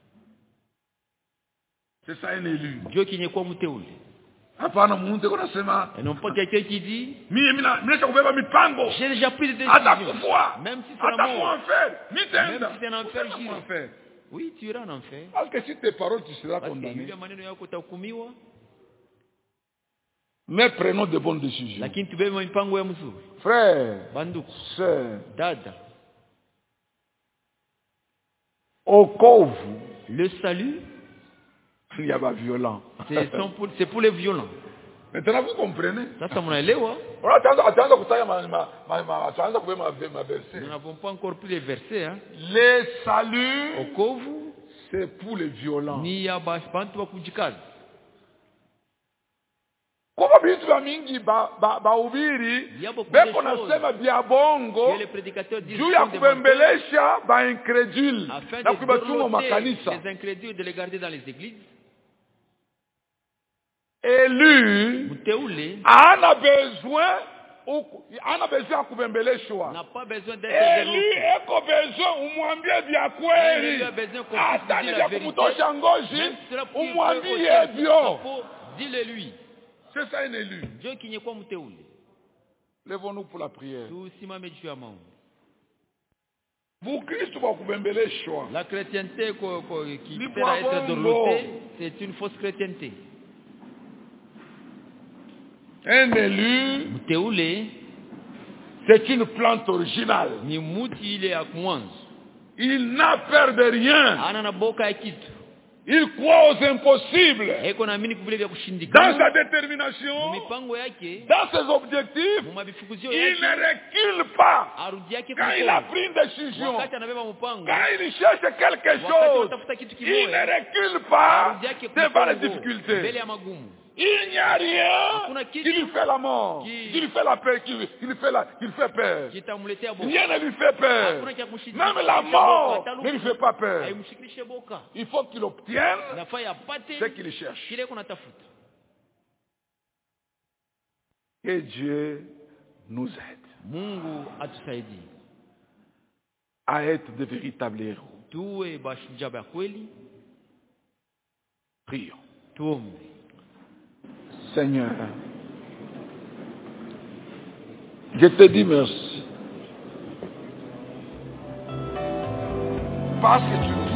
C'est ça un élu. Dieu qui n'est quoi mteule. Hapana muntu kunasema Et non pas quelqu'un qui dit, mimi mina mina kubeba mipango j'ai déjà pris des hata décisions. kufua Même si c'est la hata mort. muenfer Même nitaenda si c'est un enfer, Utaenda j'irai. muenfer. Oui, tu iras en enfer. Parce que si tes paroles tu seras Parce que condamné. yule maneno yako utahukumiwa, Mais prenons de bonnes décisions. lakini tubebe mipango ya mzuri. Frères, Banduku, sœurs, dada, okovu le salut, il y a pas violent. c'est sont pour, c'est pour les violents. Maintenant vous comprenez. Sasa mnaelewa? On ataanza ataanza kutaja ma ma ma ma ataanza kubeba ma ma verset. Nous n'avons pas encore pris les versets. Hein. Le salut Okovu c'est pour les violents. ni ya ba- bantu wa kujikaza. Kwa vitu vya mingi ba ba bahubiri Il y a beaucoup beko de choses nasema vya bongo que les prédicateurs disent juu ya sont des menteurs, kubembelesha ba incrédule afin na de kubatuma dorloter makanisa. les incrédules et de les garder dans les églises. Élu Mteule ana besoin uku- ana besoin ya kubembeleshwa. n'a pas besoin d'être Eli développé. eko besoin umwambie vya Eli kweli, a besoin qu'on hata puisse ni dire vya la vérité. kumtosha ngozi, Même si cela peut umwambie être vyo. faux, dis-le lui. C'est ça un élu. Dieu qui n'est quoi mteule. Lèvons-nous pour la prière. Tusimame juu ya maombi. Bukristo bakubembeleshwa. La chrétienté ko- ko- qui Ni sert à être bongo. dorlotée, c'est une fausse chrétienté. Un élu, Mteule c'est une plante originale. ni muti ile ya mwanzo. Il n'a peur de rien. Ana na boka ya kitu. Il croit aux impossibles. Eko naamini vile vya Dans kushindikana. sa détermination, Mipango yake, dans ses objectifs, mu mabifukuzio il yake, ne recule pas. arudi yake Quand il a kuko. pris une décision, Wakati anabeba mpango, quand il cherche quelque wakati chose, unatafuta kitu il ne kimoja, recule pas arudi yake devant les mbele difficultés. ya magumu. Il n'y a rien Hakuna qui kitu lui fait la mort, qui- qui lui fait la peur, qui, qui lui fait la, qui lui fait peur. Kitamletea boka. Rien ne lui fait peur. Hakuna cha kumshindikiza Même la boka, mort hata ne lui fait pas peur. haimshikilishe boka. Il faut qu'il obtienne Nafaa yapate ce qu'il cherche. kile kuna tafuta. Que Dieu nous aide Mungu atusaidie. à être de véritables héros. Tuwe bashujaa ba kweli, Prions. tuombe. Seigneur, je te dis merci. Parce que tu